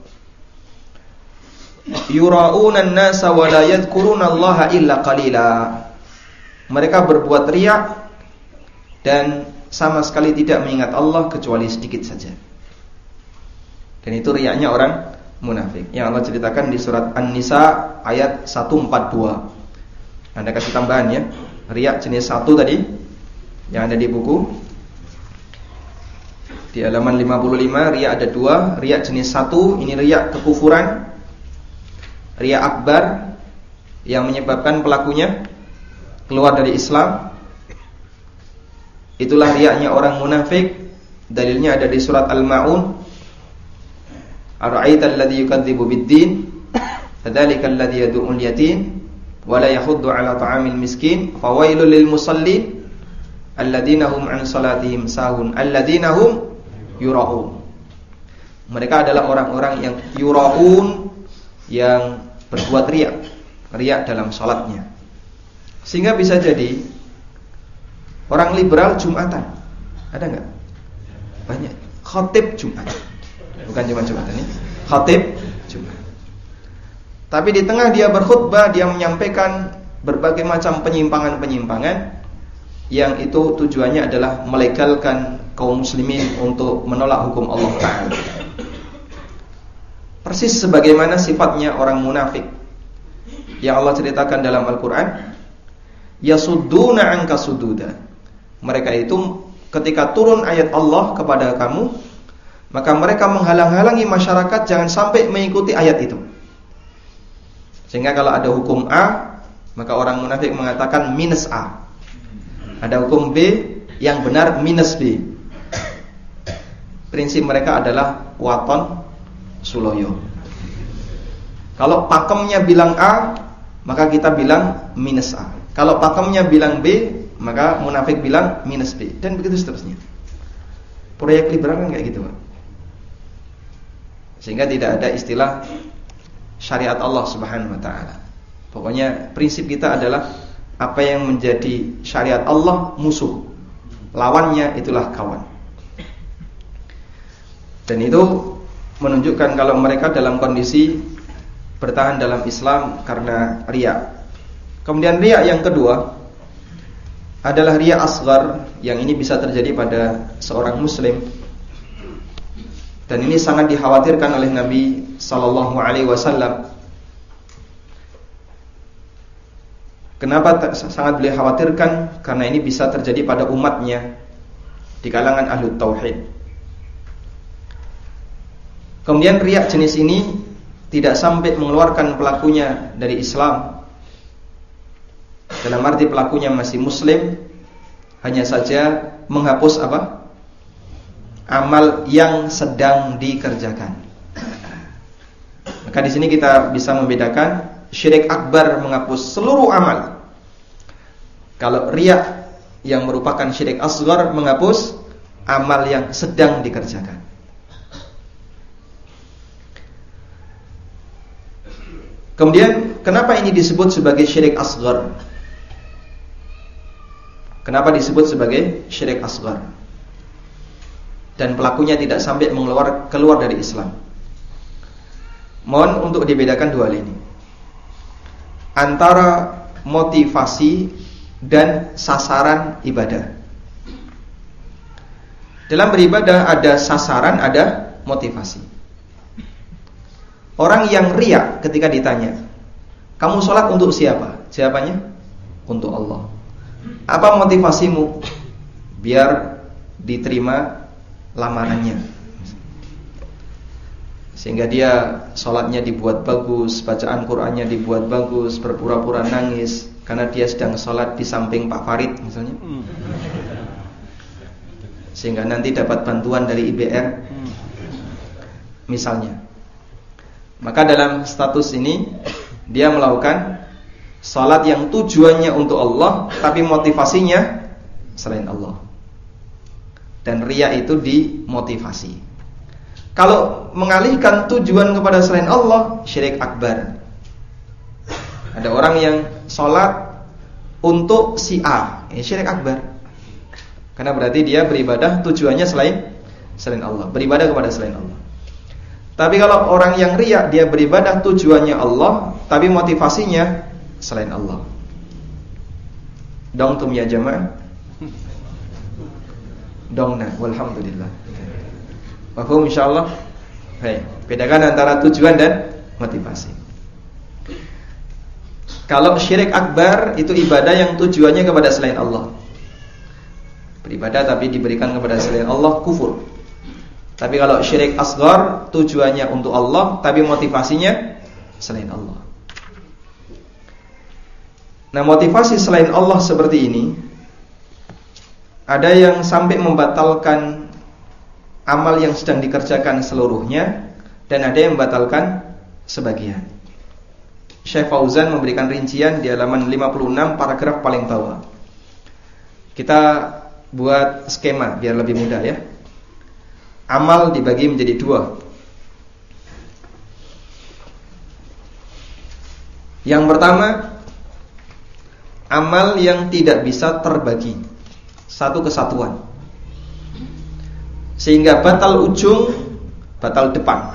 yura'una an-nasa wa la yadhkurunallaha illa qalila. Mereka berbuat riya dan sama sekali tidak mengingat Allah kecuali sedikit saja. Dan itu riyanya orang munafik yang Allah ceritakan di surat An-Nisa ayat seratus empat puluh dua. Anda kasih tambahan ya, riya jenis satu tadi yang ada di buku. Di halaman lima puluh lima, riya ada dua. Riya jenis satu, ini riya kekufuran, riya akbar yang menyebabkan pelakunya keluar dari Islam. Itulah riyanya orang munafik. Dalilnya ada di surat Al-Maun, ara'aita alladhi yukadzibu biddin fadzalika alladhi yad'ul yatim wa la yahuddu 'ala ta'amil miskin fawailul lil musallin alladzina hum 'an salatihim sahun alladzina hum yura'un. Mereka adalah orang-orang yang yura'un, yang berbuat riya, riya dalam salatnya. Sehingga bisa jadi orang liberal Jumatan, ada enggak? Banyak. Khatib Jumat, bukan cuma Jumatan ini, khatib Jumat. Tapi di tengah dia berkhutbah, dia menyampaikan berbagai macam penyimpangan-penyimpangan yang itu tujuannya adalah melegalkan kaum muslimin untuk menolak hukum Allah Ta'ala. Persis sebagaimana sifatnya orang munafik yang Allah ceritakan dalam Al-Quran, yasudduna anka sududa. Mereka itu ketika turun ayat Allah kepada kamu, maka mereka menghalang-halangi masyarakat jangan sampai mengikuti ayat itu. Sehingga kalau ada hukum A, maka orang munafik mengatakan minus A. Ada hukum B, yang benar minus B. Prinsip mereka adalah waton suloyo. Kalau pakemnya bilang A, maka kita bilang minus A. Kalau pakemnya bilang B, maka munafik bilang minus B, dan begitu seterusnya. Proyek liberal kan kayak gitu, Pak. Sehingga tidak ada istilah syariat Allah Subhanahu wa taala. Pokoknya prinsip kita adalah apa yang menjadi syariat Allah musuh, lawannya itulah kawan. Dan itu menunjukkan kalau mereka dalam kondisi bertahan dalam Islam karena riya. Kemudian riya yang kedua adalah riya asghar, yang ini bisa terjadi pada seorang muslim. Dan ini sangat dikhawatirkan oleh Nabi sallallahu alaihi wasallam. Kenapa sangat beliau khawatirkan? Karena ini bisa terjadi pada umatnya di kalangan ahlu tauhid. Kemudian riya jenis ini tidak sampai mengeluarkan pelakunya dari Islam, dalam arti pelakunya masih muslim, hanya saja menghapus apa? Amal yang sedang dikerjakan. Maka di sini kita bisa membedakan syirik akbar menghapus seluruh amal. Kalau riya yang merupakan syirik asghar menghapus amal yang sedang dikerjakan. Kemudian kenapa ini disebut sebagai syirik asghar? Kenapa disebut sebagai syirik asghar? Dan pelakunya tidak sampai mengeluar, keluar dari Islam. Mohon untuk dibedakan dua hal ini, antara motivasi dan sasaran ibadah. Dalam beribadah ada sasaran, ada motivasi. Orang yang riya ketika ditanya, kamu sholat untuk siapa? Jawabannya, untuk Allah. Apa motivasimu? Biar diterima lamarannya. Sehingga dia sholatnya dibuat bagus, bacaan Qur'annya dibuat bagus, berpura-pura nangis karena dia sedang sholat di samping Pak Farid misalnya. Sehingga nanti dapat bantuan dari I B R misalnya. Maka dalam status ini dia melakukan sholat yang tujuannya untuk Allah, tapi motivasinya selain Allah. Dan riya itu dimotivasi. Kalau mengalihkan tujuan kepada selain Allah, syirik akbar. Ada orang yang sholat untuk si A, ini syirik akbar. Karena berarti dia beribadah tujuannya selain selain Allah, beribadah kepada selain Allah. Tapi kalau orang yang riya, dia beribadah tujuannya Allah, tapi motivasinya selain Allah. Dong tum ya jamaah. Dong nah, walhamdulillah. Paham insyaallah. Baik, bedakan antara tujuan dan motivasi. Kalau syirik akbar itu ibadah yang tujuannya kepada selain Allah. Beribadah tapi diberikan kepada selain Allah, kufur. Tapi kalau syirik asghar tujuannya untuk Allah tapi motivasinya selain Allah. Nah, motivasi selain Allah seperti ini, ada yang sampai membatalkan amal yang sedang dikerjakan seluruhnya, dan ada yang membatalkan sebagian. Syekh Fauzan memberikan rincian di halaman lima puluh enam paragraf paling bawah. Kita buat skema biar lebih mudah ya. Amal dibagi menjadi dua. Yang pertama, amal yang tidak bisa terbagi, satu kesatuan, sehingga batal ujung, batal depan.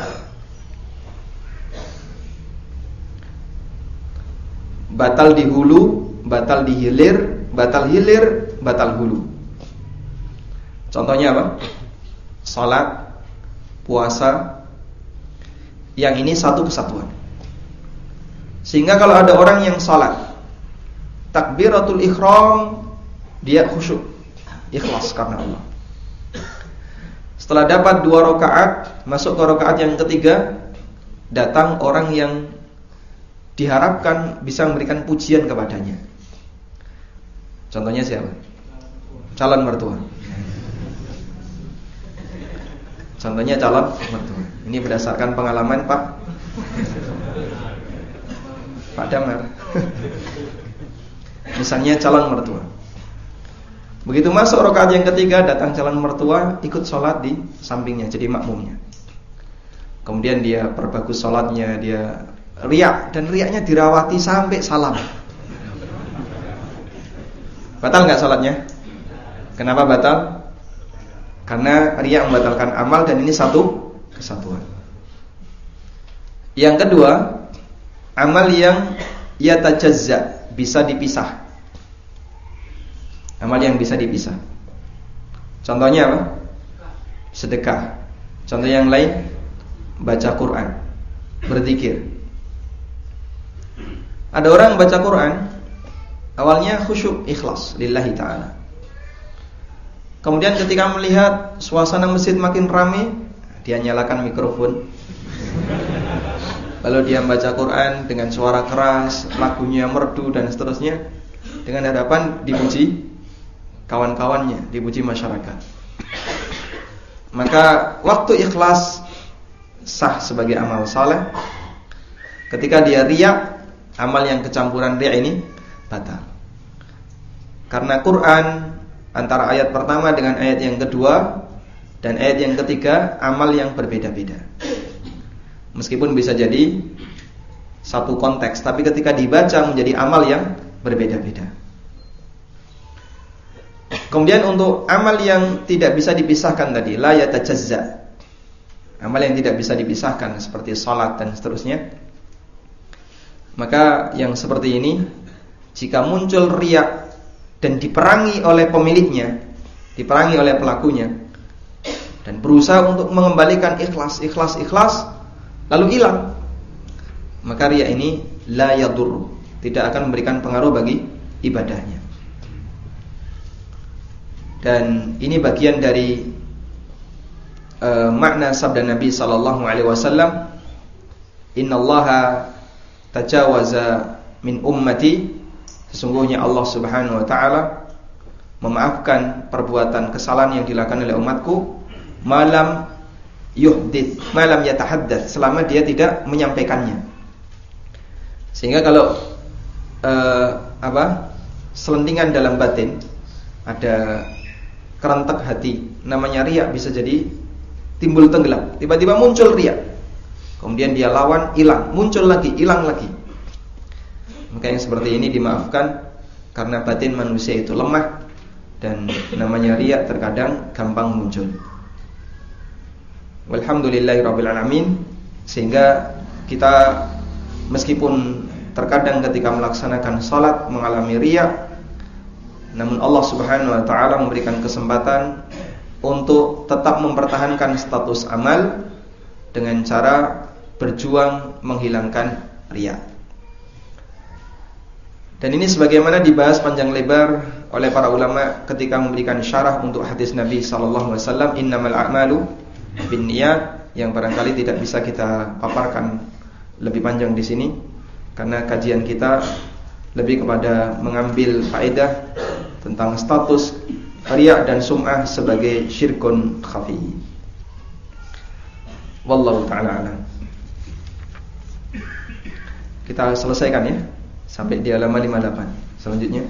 Batal di hulu, batal di hilir, batal hilir, batal hulu. Contohnya apa? Salat, puasa, yang ini satu kesatuan. Sehingga kalau ada orang yang salat, takbiratul ihram, dia khusyuk, ikhlas karena Allah. Setelah dapat dua rakaat, masuk ke rakaat yang ketiga, datang orang yang diharapkan bisa memberikan pujian kepadanya. Contohnya siapa? Calon mertua. Contohnya calon mertua. Ini berdasarkan pengalaman Pak Pak Damar. Misalnya calon mertua. Begitu masuk rakaat yang ketiga, datang calon mertua, ikut sholat di sampingnya, jadi makmumnya. Kemudian dia perbagus sholatnya, dia riak, dan riaknya dirawati sampai salam. Batal nggak sholatnya? Kenapa batal? Karena riak membatalkan amal, dan ini satu kesatuan. Yang kedua, amal yang yatajazza, bisa dipisah. Amal yang bisa dipisah. Contohnya apa? Sedekah. Contoh yang lain, baca Quran, berzikir. Ada orang baca Quran, awalnya khusyuk, ikhlas lillahi ta'ala. Kemudian ketika melihat suasana masjid makin ramai, dia nyalakan mikrofon. Lalu dia membaca Quran dengan suara keras, lagunya merdu dan seterusnya, dengan harapan dipuji kawan-kawannya, dipuji masyarakat. Maka waktu ikhlas sah sebagai amal saleh. Ketika dia riya, amal yang kecampuran riya ini batal. Karena Quran antara ayat pertama dengan ayat yang kedua dan ayat yang ketiga amal yang berbeda-beda. Meskipun bisa jadi satu konteks, tapi ketika dibaca menjadi amal yang berbeda-beda. Kemudian untuk amal yang tidak bisa dipisahkan tadi, la yatajazza, amal yang tidak bisa dipisahkan seperti salat dan seterusnya, maka yang seperti ini, jika muncul riya dan diperangi oleh pemiliknya, diperangi oleh pelakunya, dan berusaha untuk mengembalikan ikhlas, ikhlas, ikhlas, lalu hilang, maka riya ini la yadur, tidak akan memberikan pengaruh bagi ibadahnya. Dan ini bagian dari uh, makna sabda Nabi sallallahu alaihi wasallam, innallaha tajawaza min ummati, sesungguhnya Allah Subhanahu wa taala memaafkan perbuatan kesalahan yang dilakukan oleh umatku, malam yuhdits, malam yatahaddatsy, selama dia tidak menyampaikannya. Sehingga kalau uh, apa? selentingan dalam batin, ada kerentek hati, namanya riya, bisa jadi timbul tenggelam. Tiba-tiba muncul riya, kemudian dia lawan, hilang, muncul lagi, hilang lagi. Maka yang seperti ini dimaafkan karena batin manusia itu lemah, dan namanya riya terkadang gampang muncul. Walhamdulillahirabbil alamin. Sehingga kita meskipun terkadang ketika melaksanakan salat mengalami riya, namun Allah Subhanahu wa taala memberikan kesempatan untuk tetap mempertahankan status amal dengan cara berjuang menghilangkan riya. Dan ini sebagaimana dibahas panjang lebar oleh para ulama ketika memberikan syarah untuk hadis Nabi sallallahu alaihi wasallam, innamal a'malu binniyat, yang barangkali tidak bisa kita paparkan lebih panjang di sini karena kajian kita lebih kepada mengambil faedah tentang status riya dan sum'ah sebagai syirkun khafi. Wallahu ta'ala a'lam. Kita selesaikan ya sampai di halaman lima puluh delapan. Selanjutnya,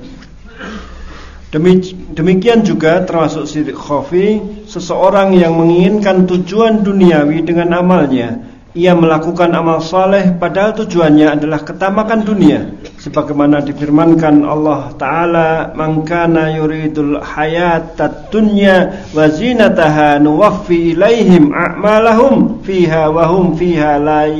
demikian juga termasuk syirik khafi, seseorang yang menginginkan tujuan duniawi dengan amalnya. Ia melakukan amal saleh padahal tujuannya adalah ketamakan dunia, sebagaimana difirmankan Allah Ta'ala, man kana yuridul hayatad dunya wa zinataha nuwaffi ilaihim a'malahum fiha wa hum fiha la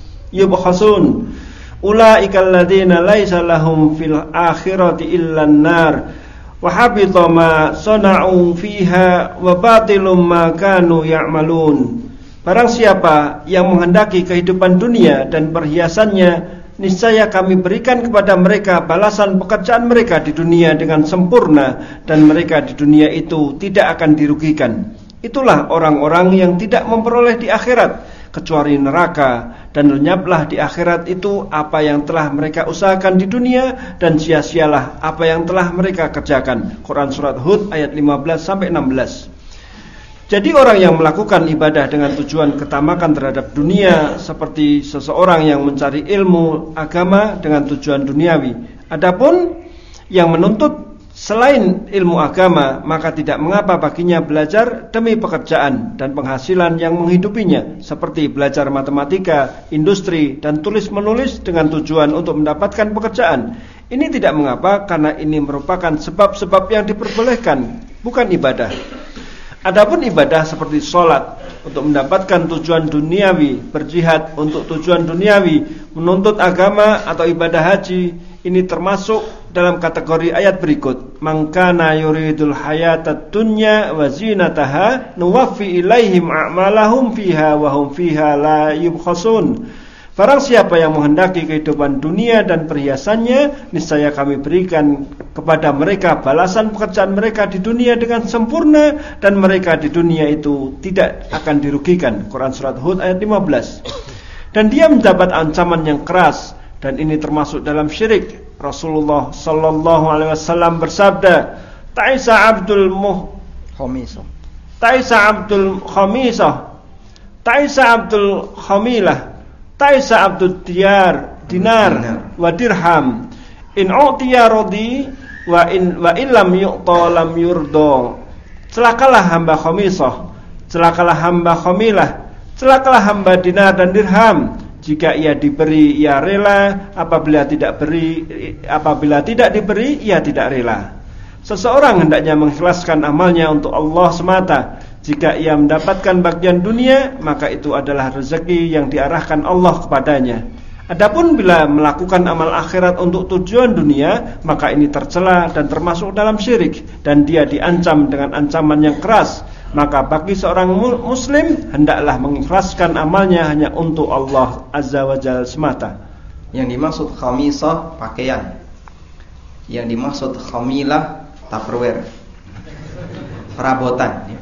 yubkhasun ulaika alladzina laisa lahum fil akhirati illan nar wa habita ma sana'u fiha wa batilum ma kanu ya'malun. Barang siapa yang menghendaki kehidupan dunia dan perhiasannya, niscaya kami berikan kepada mereka balasan pekerjaan mereka di dunia dengan sempurna, dan mereka di dunia itu tidak akan dirugikan. Itulah orang-orang yang tidak memperoleh di akhirat kecuali neraka, dan lenyaplah di akhirat itu apa yang telah mereka usahakan di dunia, dan sia-sialah apa yang telah mereka kerjakan. Quran Surat Hud ayat lima belas sampai enam belas. Jadi orang yang melakukan ibadah dengan tujuan ketamakan terhadap dunia, seperti seseorang yang mencari ilmu agama dengan tujuan duniawi. Adapun yang menuntut selain ilmu agama, maka tidak mengapa baginya belajar demi pekerjaan dan penghasilan yang menghidupinya, seperti belajar matematika, industri, dan tulis-menulis dengan tujuan untuk mendapatkan pekerjaan. Ini tidak mengapa karena ini merupakan sebab-sebab yang diperbolehkan, bukan ibadah. Adapun ibadah seperti sholat untuk mendapatkan tujuan duniawi, berjihad untuk tujuan duniawi, menuntut agama atau ibadah haji, ini termasuk dalam kategori ayat berikut. Man kana yuridul hayatad dunya wa zinataha nuwaffi ilaihim a'malahum fiha wa hum fiha la yubkhasun. Barang siapa yang menghendaki kehidupan dunia dan perhiasannya, niscaya kami berikan kepada mereka balasan pekerjaan mereka di dunia dengan sempurna, dan mereka di dunia itu tidak akan dirugikan. Quran Surat Hud ayat lima belas. Dan dia mendapat ancaman yang keras, dan ini termasuk dalam syirik. Rasulullah sallallahu alaihi wasallam bersabda, Ta'isa Abdul Muh Khamisah Ta'isa Abdul Khamisah Ta'isa Abdul Khamilah Ta'isa Abdul Diyar Dinar wa dirham in u'tiya rodi wa in wa illam yu'ta lam yurdo. Celakalah hamba khamisah, celakalah hamba khamilah, celakalah hamba dinar dan dirham. Jika ia diberi, ia rela. Apabila tidak beri, apabila tidak diberi, ia tidak rela. Seseorang hendaknya mengikhlaskan amalnya untuk Allah semata. Jika ia mendapatkan bagian dunia, maka itu adalah rezeki yang diarahkan Allah kepadanya. Adapun bila melakukan amal akhirat untuk tujuan dunia, maka ini tercela dan termasuk dalam syirik, dan dia diancam dengan ancaman yang keras. Maka bagi seorang muslim hendaklah mengikhlaskan amalnya hanya untuk Allah Azza wa Jalla semata. Yang dimaksud khamisah pakaian, yang dimaksud khamilah tupperware, perabotan,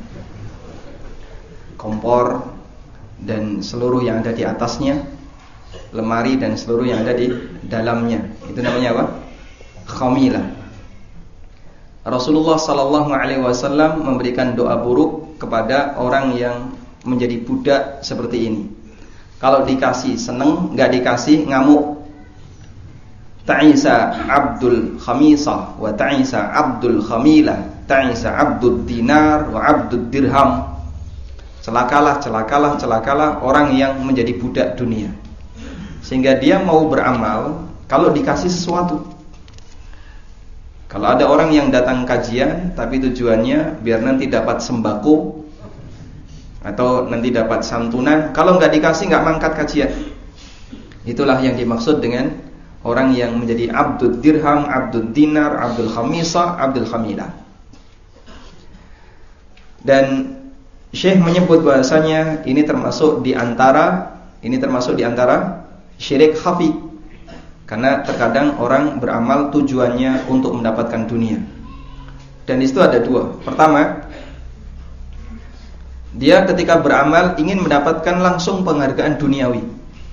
kompor dan seluruh yang ada di atasnya, lemari dan seluruh yang ada di dalamnya. Itu namanya apa? Khamilah. Rasulullah sallallahu alaihi wasallam memberikan doa buruk kepada orang yang menjadi budak seperti ini. Kalau dikasih seneng, enggak dikasih ngamuk. Ta'isa abdul khamisah wa ta'isa abdul khamilah, ta'isa abdud dinar wa abdud dirham. Celakalah, celakalah, celakalah orang yang menjadi budak dunia. Sehingga dia mau beramal kalau dikasih sesuatu. Kalau ada orang yang datang kajian tapi tujuannya biar nanti dapat sembako atau nanti dapat santunan, kalau nggak dikasih nggak mangkat kajian. Itulah yang dimaksud dengan orang yang menjadi abdul dirham, abdul dinar, abdul khamisah, abdul khamilah. Dan Syekh menyebut bahasanya ini termasuk di antara ini termasuk di antara syirik khafi. Karena terkadang orang beramal tujuannya untuk mendapatkan dunia. Dan di situ ada dua. Pertama, dia ketika beramal ingin mendapatkan langsung penghargaan duniawi.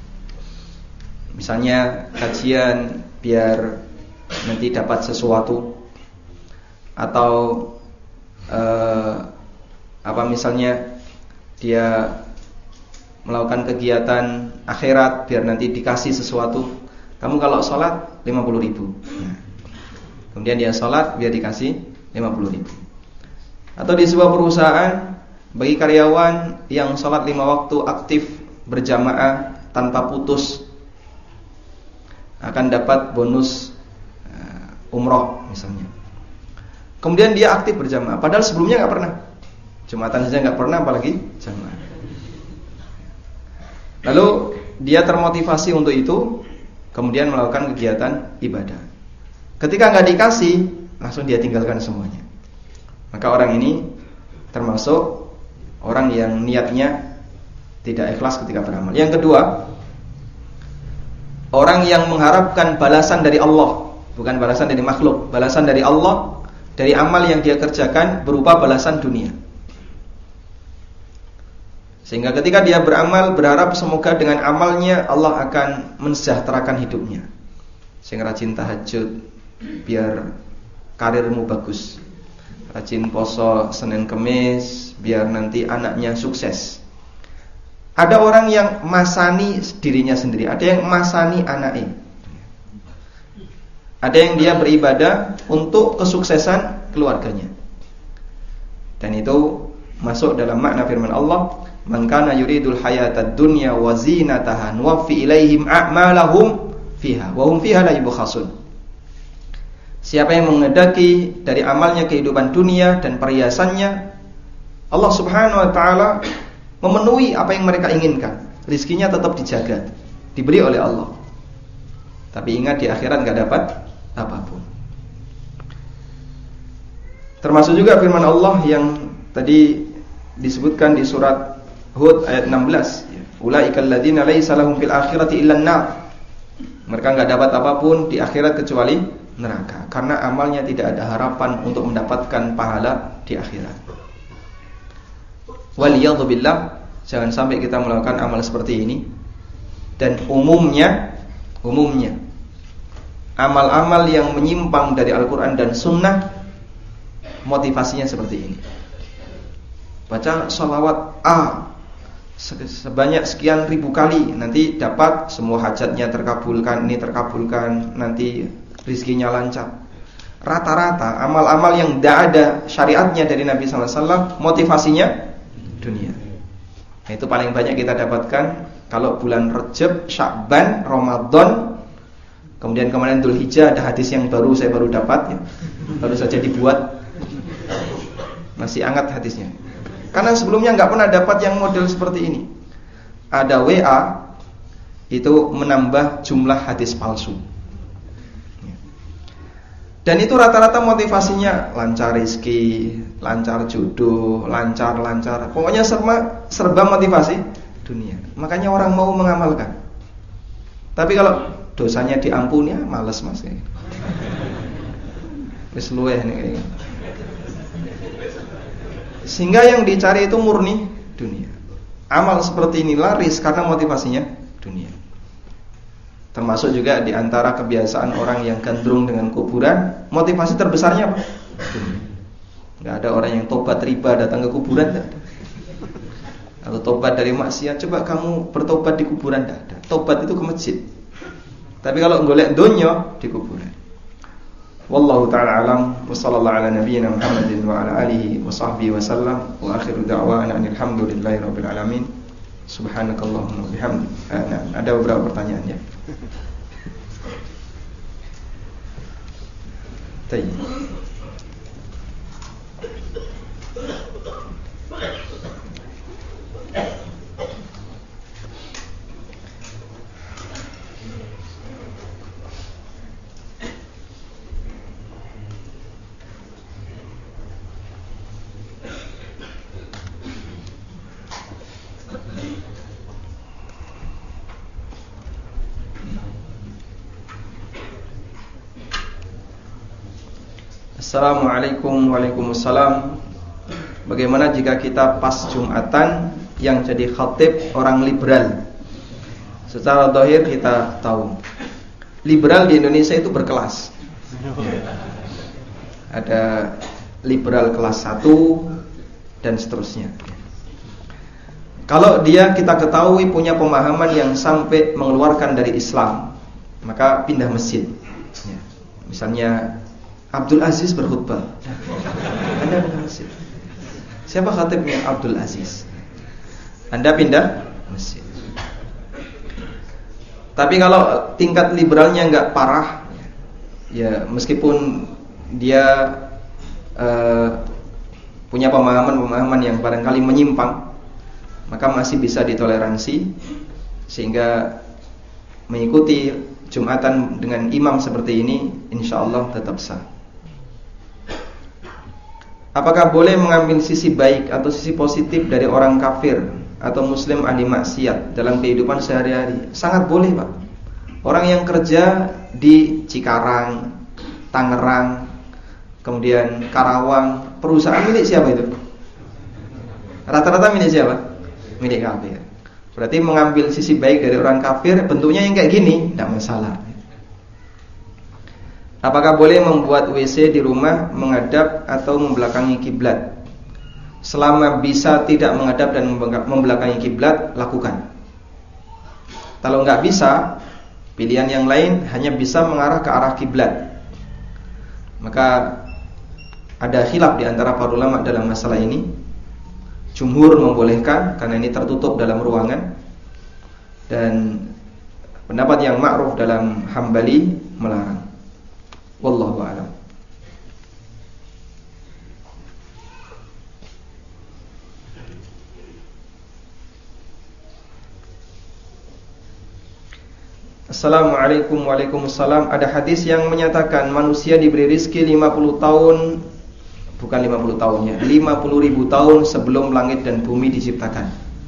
Misalnya kajian biar nanti dapat sesuatu, atau eh, apa misalnya dia melakukan kegiatan akhirat biar nanti dikasih sesuatu. Kamu kalau sholat lima puluh ribu, kemudian dia sholat biar dikasih lima puluh ribu. Atau di sebuah perusahaan, bagi karyawan yang sholat lima waktu aktif berjamaah tanpa putus akan dapat bonus uh, umroh misalnya. Kemudian dia aktif berjamaah, padahal sebelumnya nggak pernah, Jumatan saja nggak pernah, apalagi jamaah. Lalu dia termotivasi untuk itu, kemudian melakukan kegiatan ibadah. Ketika nggak dikasih, langsung dia tinggalkan semuanya. Maka orang ini termasuk orang yang niatnya tidak ikhlas ketika beramal. Yang kedua, orang yang mengharapkan balasan dari Allah, bukan balasan dari makhluk, balasan dari Allah dari amal yang dia kerjakan berupa balasan dunia. Sehingga ketika dia beramal berharap semoga dengan amalnya Allah akan mensejahterakan hidupnya. Sehingga rajin tahajud biar karirmu bagus, rajin poso Senin Kemis biar nanti anaknya sukses. Ada orang yang masani dirinya sendiri, ada yang masani anaknya. Ada yang dia beribadah untuk kesuksesan keluarganya. Dan itu masuk dalam makna firman Allah, man kana yuridul hayatad dunya wa zinataha nuwaffi ilaihim a'malahum fiha wa hum fiha la yubkhasun. Siapa yang menghendaki dari amalnya kehidupan dunia dan perhiasannya, Allah Subhanahu wa taala memenuhi apa yang mereka inginkan. Rizkinya tetap dijaga, diberi oleh Allah. Tapi ingat, di akhirat enggak dapat apapun. Termasuk juga firman Allah yang tadi disebutkan di surat Hud ayat enam belas, ulaikal ladzina laisa lahum fil akhirati illa an-nar. Mereka enggak dapat apapun di akhirat kecuali neraka, karena amalnya tidak ada harapan untuk mendapatkan pahala di akhirat. Waliyadzubillah, jangan sampai kita melakukan amal seperti ini. Dan umumnya umumnya amal-amal yang menyimpang dari Al-Qur'an dan Sunnah motivasinya seperti ini. Baca sholawat A sebanyak sekian ribu kali, nanti dapat semua hajatnya terkabulkan, ini terkabulkan, nanti rizkinya lancar. Rata-rata amal-amal yang tidak ada syariatnya dari Nabi sallallahu alaihi wasallam motivasinya dunia. Nah, itu paling banyak kita dapatkan kalau bulan Rajab, Sya'ban, Ramadan. Kemudian kemarin Dzulhijjah ada hadis yang baru saya baru dapat ya. Baru saja dibuat. Masih hangat hadisnya. Karena sebelumnya nggak pernah dapat yang model seperti ini. Ada W A itu menambah jumlah hadis palsu. Dan itu rata-rata motivasinya lancar rezeki, lancar jodoh, lancar-lancar. Pokoknya serba, serba motivasi dunia. Makanya orang mau mengamalkan. Tapi kalau dosanya diampuni, ya males mas kayak. Wis luweh nih kayak. Sehingga yang dicari itu murni dunia. Amal seperti ini laris karena motivasinya dunia. Termasuk juga di antara kebiasaan orang yang gandrung dengan kuburan, motivasi terbesarnya apa? Dunia. Gak ada orang yang tobat riba datang ke kuburan, gak ada. Atau tobat dari maksiat, coba kamu bertobat di kuburan, gak ada. Tobat itu ke masjid. Tapi kalau golek donya di kuburan. Wallahu ta'ala alam. Wa sallallahu ala nabiyyina Muhammadin wa ala alihi wa sahbihi wa sallam. Wa akhiru da'wana alhamdulillahi rabbil alamin. Subhanakallahumma wa bihamdik. Nah, ada beberapa pertanyaan ya. Tayyib. Assalamualaikum waalaikumsalam. Bagaimana jika kita pas Jumatan yang jadi khatib orang liberal? Secara zahir kita tahu liberal di Indonesia itu berkelas. Ada liberal kelas satu dan seterusnya. Kalau dia kita ketahui punya pemahaman yang sampai mengeluarkan dari Islam, maka pindah masjid. Misalnya Abdul Aziz berkhutbah, Anda pindah masjid. Siapa khatibnya? Abdul Aziz. Anda pindah masjid. Tapi kalau tingkat liberalnya nggak parah, ya meskipun dia uh, punya pemahaman-pemahaman yang barangkali menyimpang, maka masih bisa ditoleransi sehingga mengikuti Jumatan dengan imam seperti ini insya Allah tetap sah. Apakah boleh mengambil sisi baik atau sisi positif dari orang kafir atau muslim ahli maksiat dalam kehidupan sehari-hari? Sangat boleh Pak. Orang yang kerja di Cikarang, Tangerang, kemudian Karawang, perusahaan milik siapa itu? Rata-rata milik siapa? Milik kafir. Berarti mengambil sisi baik dari orang kafir bentuknya yang kayak gini, tidak masalah. Apakah boleh membuat W C di rumah menghadap atau membelakangi kiblat? Selama bisa tidak menghadap dan membelakangi kiblat, lakukan. Kalau nggak bisa, pilihan yang lain hanya bisa mengarah ke arah kiblat. Maka ada khilaf di antara para ulama dalam masalah ini. Jumhur membolehkan karena ini tertutup dalam ruangan, dan pendapat yang ma'ruf dalam Hambali melarang. Wallahu a'lam. Assalamualaikum waalaikumsalam. Ada hadis yang menyatakan manusia diberi rizki lima puluh tahun, bukan lima puluh tahunnya, lima puluh ribu tahun sebelum langit dan bumi diciptakan.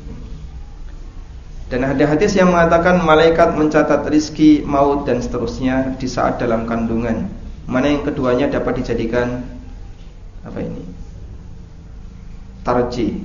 Dan ada hadis yang mengatakan malaikat mencatat rizki, maut dan seterusnya di saat dalam kandungan. Mana yang keduanya dapat dijadikan apa ini? Tarjih.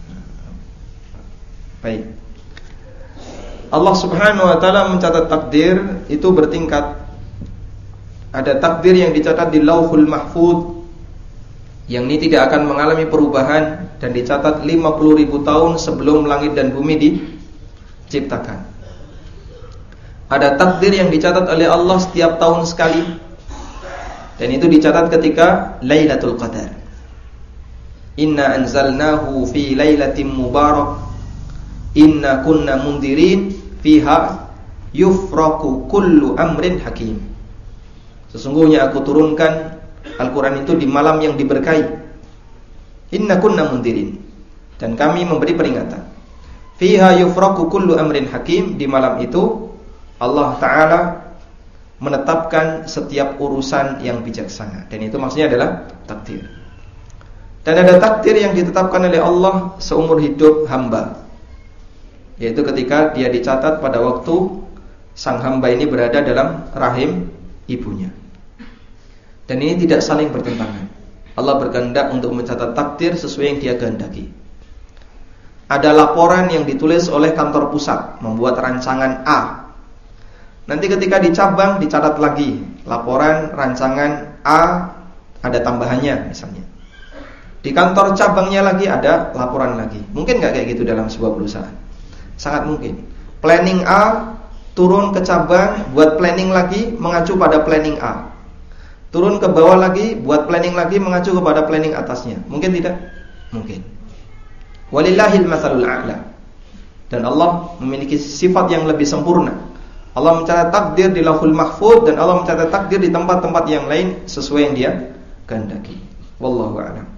Baik. Allah Subhanahu wa taala mencatat takdir itu bertingkat. Ada takdir yang dicatat di Lauhul Mahfuz, yang ini tidak akan mengalami perubahan dan dicatat lima puluh ribu tahun sebelum langit dan bumi diciptakan. Ada takdir yang dicatat oleh Allah setiap tahun sekali, dan itu dicatat ketika Lailatul Qadar. Inna anzalnahu fi lailatin mubarak, inna kunna mundirin fiha yufraku kullu amrin hakim. Sesungguhnya aku turunkan Al-Quran itu di malam yang diberkahi. Inna kunna mundirin, dan kami memberi peringatan. Fiha yufraku kullu amrin hakim. Di malam itu Allah Ta'ala menetapkan setiap urusan yang bijaksana. Dan itu maksudnya adalah takdir. Dan ada takdir yang ditetapkan oleh Allah seumur hidup hamba, yaitu ketika dia dicatat pada waktu sang hamba ini berada dalam rahim ibunya. Dan ini tidak saling bertentangan. Allah berkehendak untuk mencatat takdir sesuai yang dia kehendaki. Ada laporan yang ditulis oleh kantor pusat, membuat rancangan A. Nanti ketika dicabang dicatat lagi, laporan rancangan A ada tambahannya misalnya. Di kantor cabangnya lagi ada laporan lagi. Mungkin gak kayak gitu dalam sebuah perusahaan? Sangat mungkin. Planning A turun ke cabang, buat planning lagi mengacu pada planning A. Turun ke bawah lagi, buat planning lagi mengacu kepada planning atasnya. Mungkin tidak? Mungkin. Walillahil matsalul a'la. Dan Allah memiliki sifat yang lebih sempurna. Allah mencatat takdir di Lauhul Mahfuz, dan Allah mencatat takdir di tempat-tempat yang lain sesuai yang dia kehendaki. Wallahu a'lam.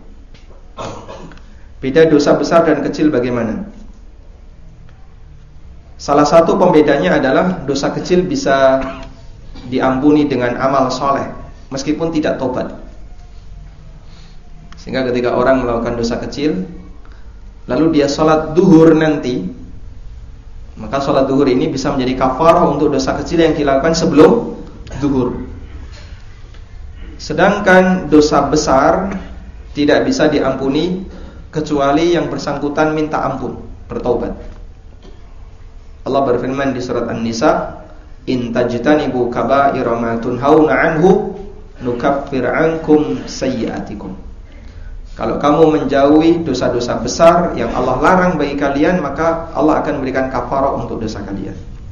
Beda dosa besar dan kecil bagaimana? Salah satu pembedanya adalah dosa kecil bisa diampuni dengan amal soleh meskipun tidak tobat. Sehingga ketika orang melakukan dosa kecil lalu dia sholat duhur nanti, maka sholat duhur ini bisa menjadi kafarah untuk dosa kecil yang dilakukan sebelum duhur. Sedangkan dosa besar tidak bisa diampuni kecuali yang bersangkutan minta ampun, bertaubat. Allah berfirman di surat An-Nisa, "In tajtanibu kaba'ira ma tunhauna anhu nukaffir ankum sayyi'atikum." Kalau kamu menjauhi dosa-dosa besar yang Allah larang bagi kalian, maka Allah akan memberikan kafarah untuk dosa kalian.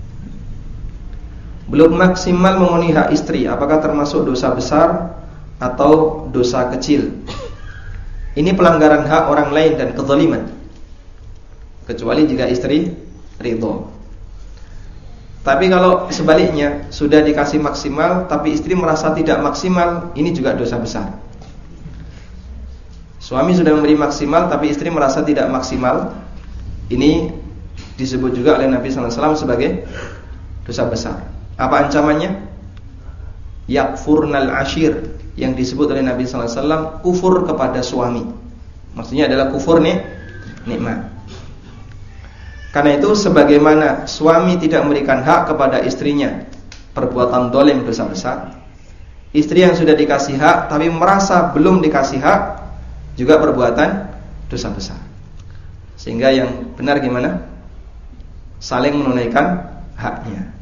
Belum maksimal memenuhi hak istri, apakah termasuk dosa besar atau dosa kecil? Ini pelanggaran hak orang lain dan kezaliman, kecuali jika istri ridho. Tapi kalau sebaliknya, sudah dikasih maksimal tapi istri merasa tidak maksimal, ini juga dosa besar. Suami sudah memberi maksimal tapi istri merasa tidak maksimal, ini disebut juga oleh Nabi sallallahu alaihi wasallam sebagai dosa besar. Apa ancamannya? Yakfurnal ashir, yang disebut oleh Nabi sallallahu alaihi wasallam kufur kepada suami. Maksudnya adalah kufur nih nikmat. Karena itu sebagaimana suami tidak memberikan hak kepada istrinya, perbuatan dolim dosa besar. Istri yang sudah dikasih hak tapi merasa belum dikasih hak, juga perbuatan dosa besar. Sehingga yang benar gimana? Saling menunaikan haknya.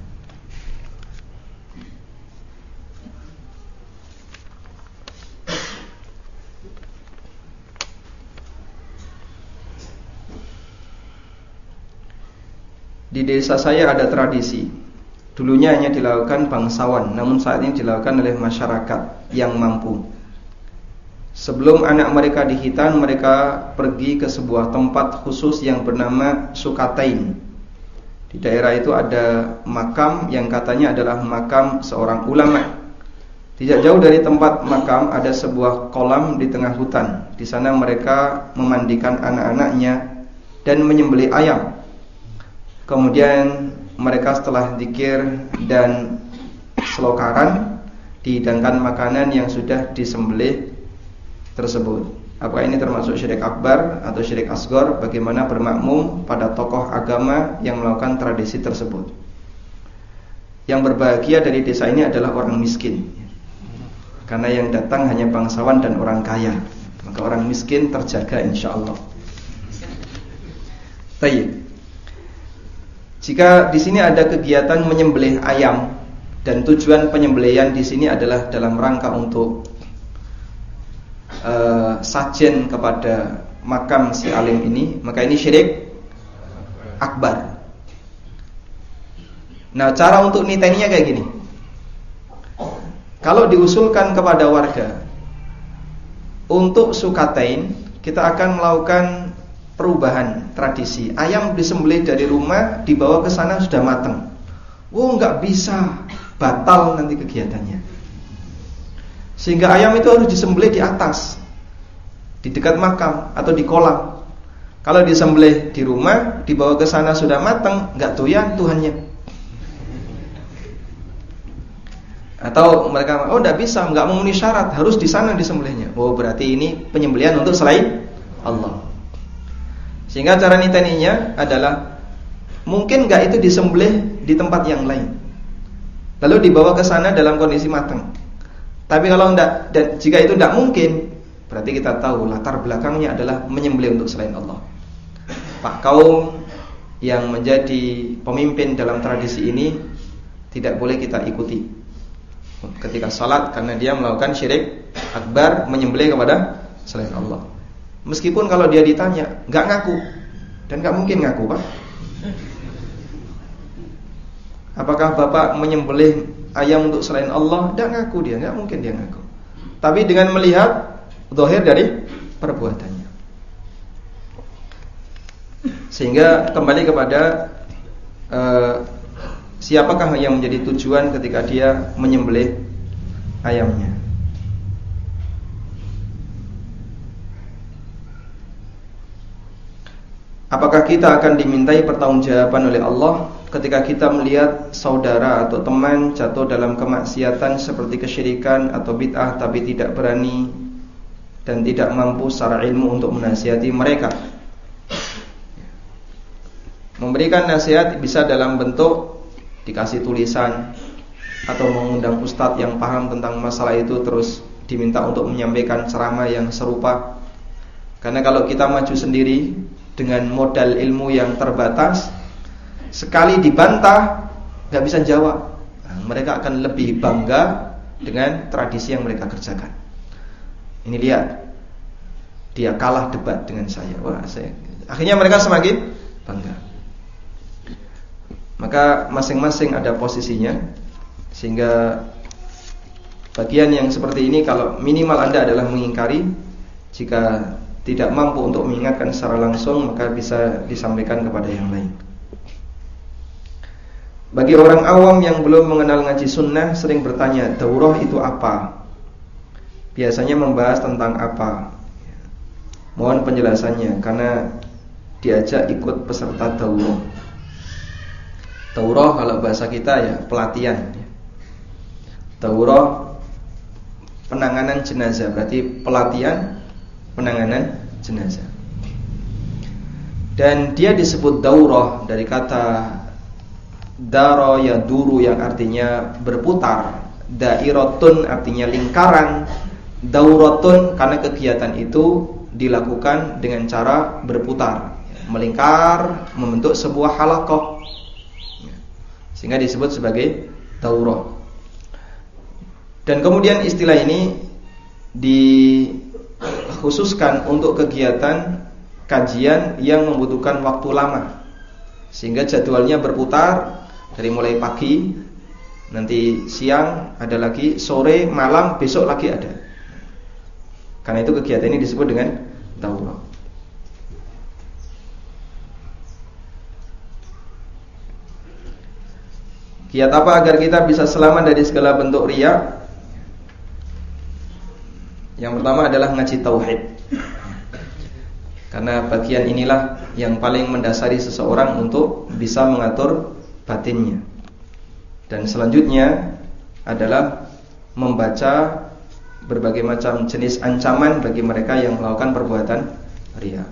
Di desa saya ada tradisi, dulunya hanya dilakukan bangsawan, namun saat ini dilakukan oleh masyarakat yang mampu. Sebelum anak mereka dihitan, mereka pergi ke sebuah tempat khusus yang bernama Sukatain. Di daerah itu ada makam yang katanya adalah makam seorang ulama. Tidak jauh dari tempat makam ada sebuah kolam di tengah hutan. Di sana mereka memandikan anak-anaknya dan menyembelih ayam. Kemudian mereka setelah zikir dan selokaran dihidangkan makanan yang sudah disembelih tersebut. Apakah ini termasuk syirik akbar atau syirik asghar? Bagaimana bermakmum pada tokoh agama yang melakukan tradisi tersebut? Yang berbahagia dari desa ini adalah orang miskin, karena yang datang hanya bangsawan dan orang kaya. Maka orang miskin terjaga insyaallah. Baik. Jika di sini ada kegiatan menyembelih ayam dan tujuan penyembelihan di sini adalah dalam rangka untuk uh, sajen kepada makam si alim ini, maka ini syirik akbar. Nah, cara untuk niteninya kayak gini. Kalau diusulkan kepada warga untuk Sukatain, kita akan melakukan perubahan tradisi. Ayam disembelih dari rumah, dibawa ke sana sudah matang. Oh, nggak bisa, batal nanti kegiatannya. Sehingga ayam itu harus disembelih di atas, di dekat makam atau di kolam. Kalau disembelih di rumah, dibawa ke sana sudah matang, nggak doyan Tuhannya. Atau mereka, oh tidak bisa, nggak memenuhi syarat, harus di sana disembelihnya. Oh berarti ini penyembelihan untuk selain Allah. Sehingga cara niteninya adalah, mungkin nggak itu disembelih di tempat yang lain, lalu dibawa ke sana dalam kondisi matang. Tapi kalau enggak, dan jika itu tidak mungkin, berarti kita tahu latar belakangnya adalah menyembelih untuk selain Allah. Pak kaum yang menjadi pemimpin dalam tradisi ini tidak boleh kita ikuti ketika salat, karena dia melakukan syirik akbar, menyembelih kepada selain Allah. Meskipun kalau dia ditanya, nggak ngaku, dan nggak mungkin ngaku, Pak. Apakah Bapak menyembelih ayam untuk selain Allah? Nggak ngaku dia, nggak mungkin dia ngaku. Tapi dengan melihat zahir dari perbuatannya. Sehingga kembali kepada uh, siapakah yang menjadi tujuan ketika dia menyembelih ayamnya. Apakah kita akan dimintai pertanggungjawaban oleh Allah ketika kita melihat saudara atau teman jatuh dalam kemaksiatan seperti kesyirikan atau bid'ah, tapi tidak berani dan tidak mampu secara ilmu untuk menasihati mereka? Memberikan nasihat bisa dalam bentuk dikasih tulisan, atau mengundang ustadz yang paham tentang masalah itu terus diminta untuk menyampaikan ceramah yang serupa. Karena kalau kita maju sendiri dengan modal ilmu yang terbatas, sekali dibantah nggak bisa jawab, nah, mereka akan lebih bangga dengan tradisi yang mereka kerjakan. Ini lihat, dia kalah debat dengan saya, wah saya. Akhirnya mereka semakin bangga. Maka masing-masing ada posisinya, sehingga bagian yang seperti ini kalau minimal Anda adalah mengingkari. Jika tidak mampu untuk mengingatkan secara langsung, maka bisa disampaikan kepada yang lain. Bagi orang awam yang belum mengenal ngaji sunnah, sering bertanya, daurah itu apa? Biasanya membahas tentang apa? Mohon penjelasannya, karena diajak ikut peserta daurah. Daurah kalau bahasa kita ya pelatihan. Daurah penanganan jenazah, berarti pelatihan penanganan jenazah. Dan dia disebut daurah dari kata daro ya duru yang artinya berputar, dairatun artinya lingkaran, dauratun karena kegiatan itu dilakukan dengan cara berputar, melingkar membentuk sebuah halaqah, sehingga disebut sebagai daurah. Dan kemudian istilah ini dikhususkan untuk kegiatan kajian yang membutuhkan waktu lama, sehingga jadwalnya berputar dari mulai pagi, nanti siang ada lagi, sore, malam, besok lagi ada. Karena itu kegiatan ini disebut dengan daurah. Kiat apa agar kita bisa selamat dari segala bentuk riya? Yang pertama adalah ngaji tauhid. Karena bagian inilah yang paling mendasari seseorang untuk bisa mengatur batinnya. Dan selanjutnya adalah membaca berbagai macam jenis ancaman bagi mereka yang melakukan perbuatan riya.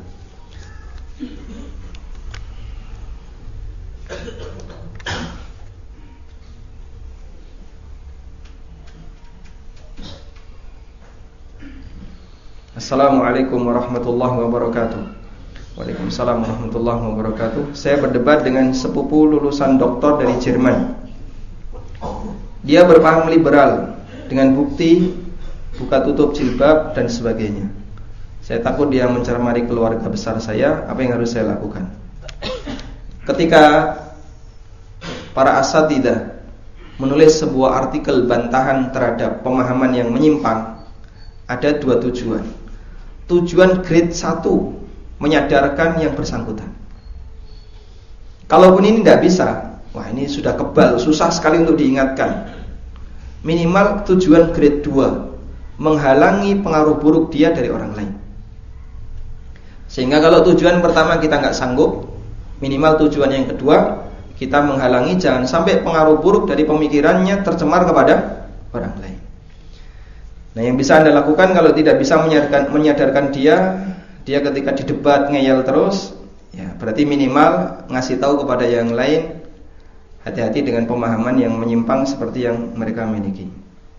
Assalamualaikum warahmatullahi wabarakatuh. Waalaikumsalam warahmatullahi wabarakatuh. Saya berdebat dengan sepupu lulusan doktor dari Jerman. Dia berpaham liberal dengan bukti buka tutup jilbab dan sebagainya. Saya takut dia mencermari keluarga besar saya. Apa yang harus saya lakukan? Ketika para asatidzah menulis sebuah artikel bantahan terhadap pemahaman yang menyimpang, ada dua tujuan. Tujuan grade satu, menyadarkan yang bersangkutan. Kalaupun ini tidak bisa, wah ini sudah kebal, susah sekali untuk diingatkan. Minimal tujuan grade dua, menghalangi pengaruh buruk dia dari orang lain. Sehingga kalau tujuan pertama kita nggak sanggup, minimal tujuan yang kedua, kita menghalangi jangan sampai pengaruh buruk dari pemikirannya tercemar kepada orang lain. Nah, yang bisa Anda lakukan kalau tidak bisa menyadarkan, menyadarkan dia, dia ketika didebat ngeyel terus, ya berarti minimal ngasih tahu kepada yang lain, hati-hati dengan pemahaman yang menyimpang seperti yang mereka miliki.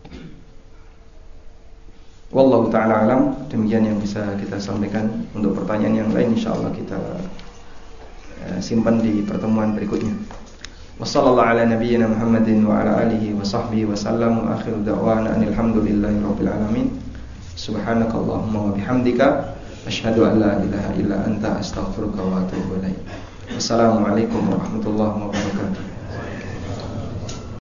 Wallahu ta'ala alam. Demikian yang bisa kita sampaikan. Untuk pertanyaan yang lain insyaallah kita uh, simpan di pertemuan berikutnya. Wassallallahu ala nabiyyina Muhammadin wa ala alihi wa sahbihi wa sallam. Wa akhiru da'wana alhamdulillahi rabbil alamin. Subhanakallahumma wa bihamdika asyhadu an la ilaha illa anta astaghfiruka wa atubu ilaik. Wassalamualaikum warahmatullahi wabarakatuh.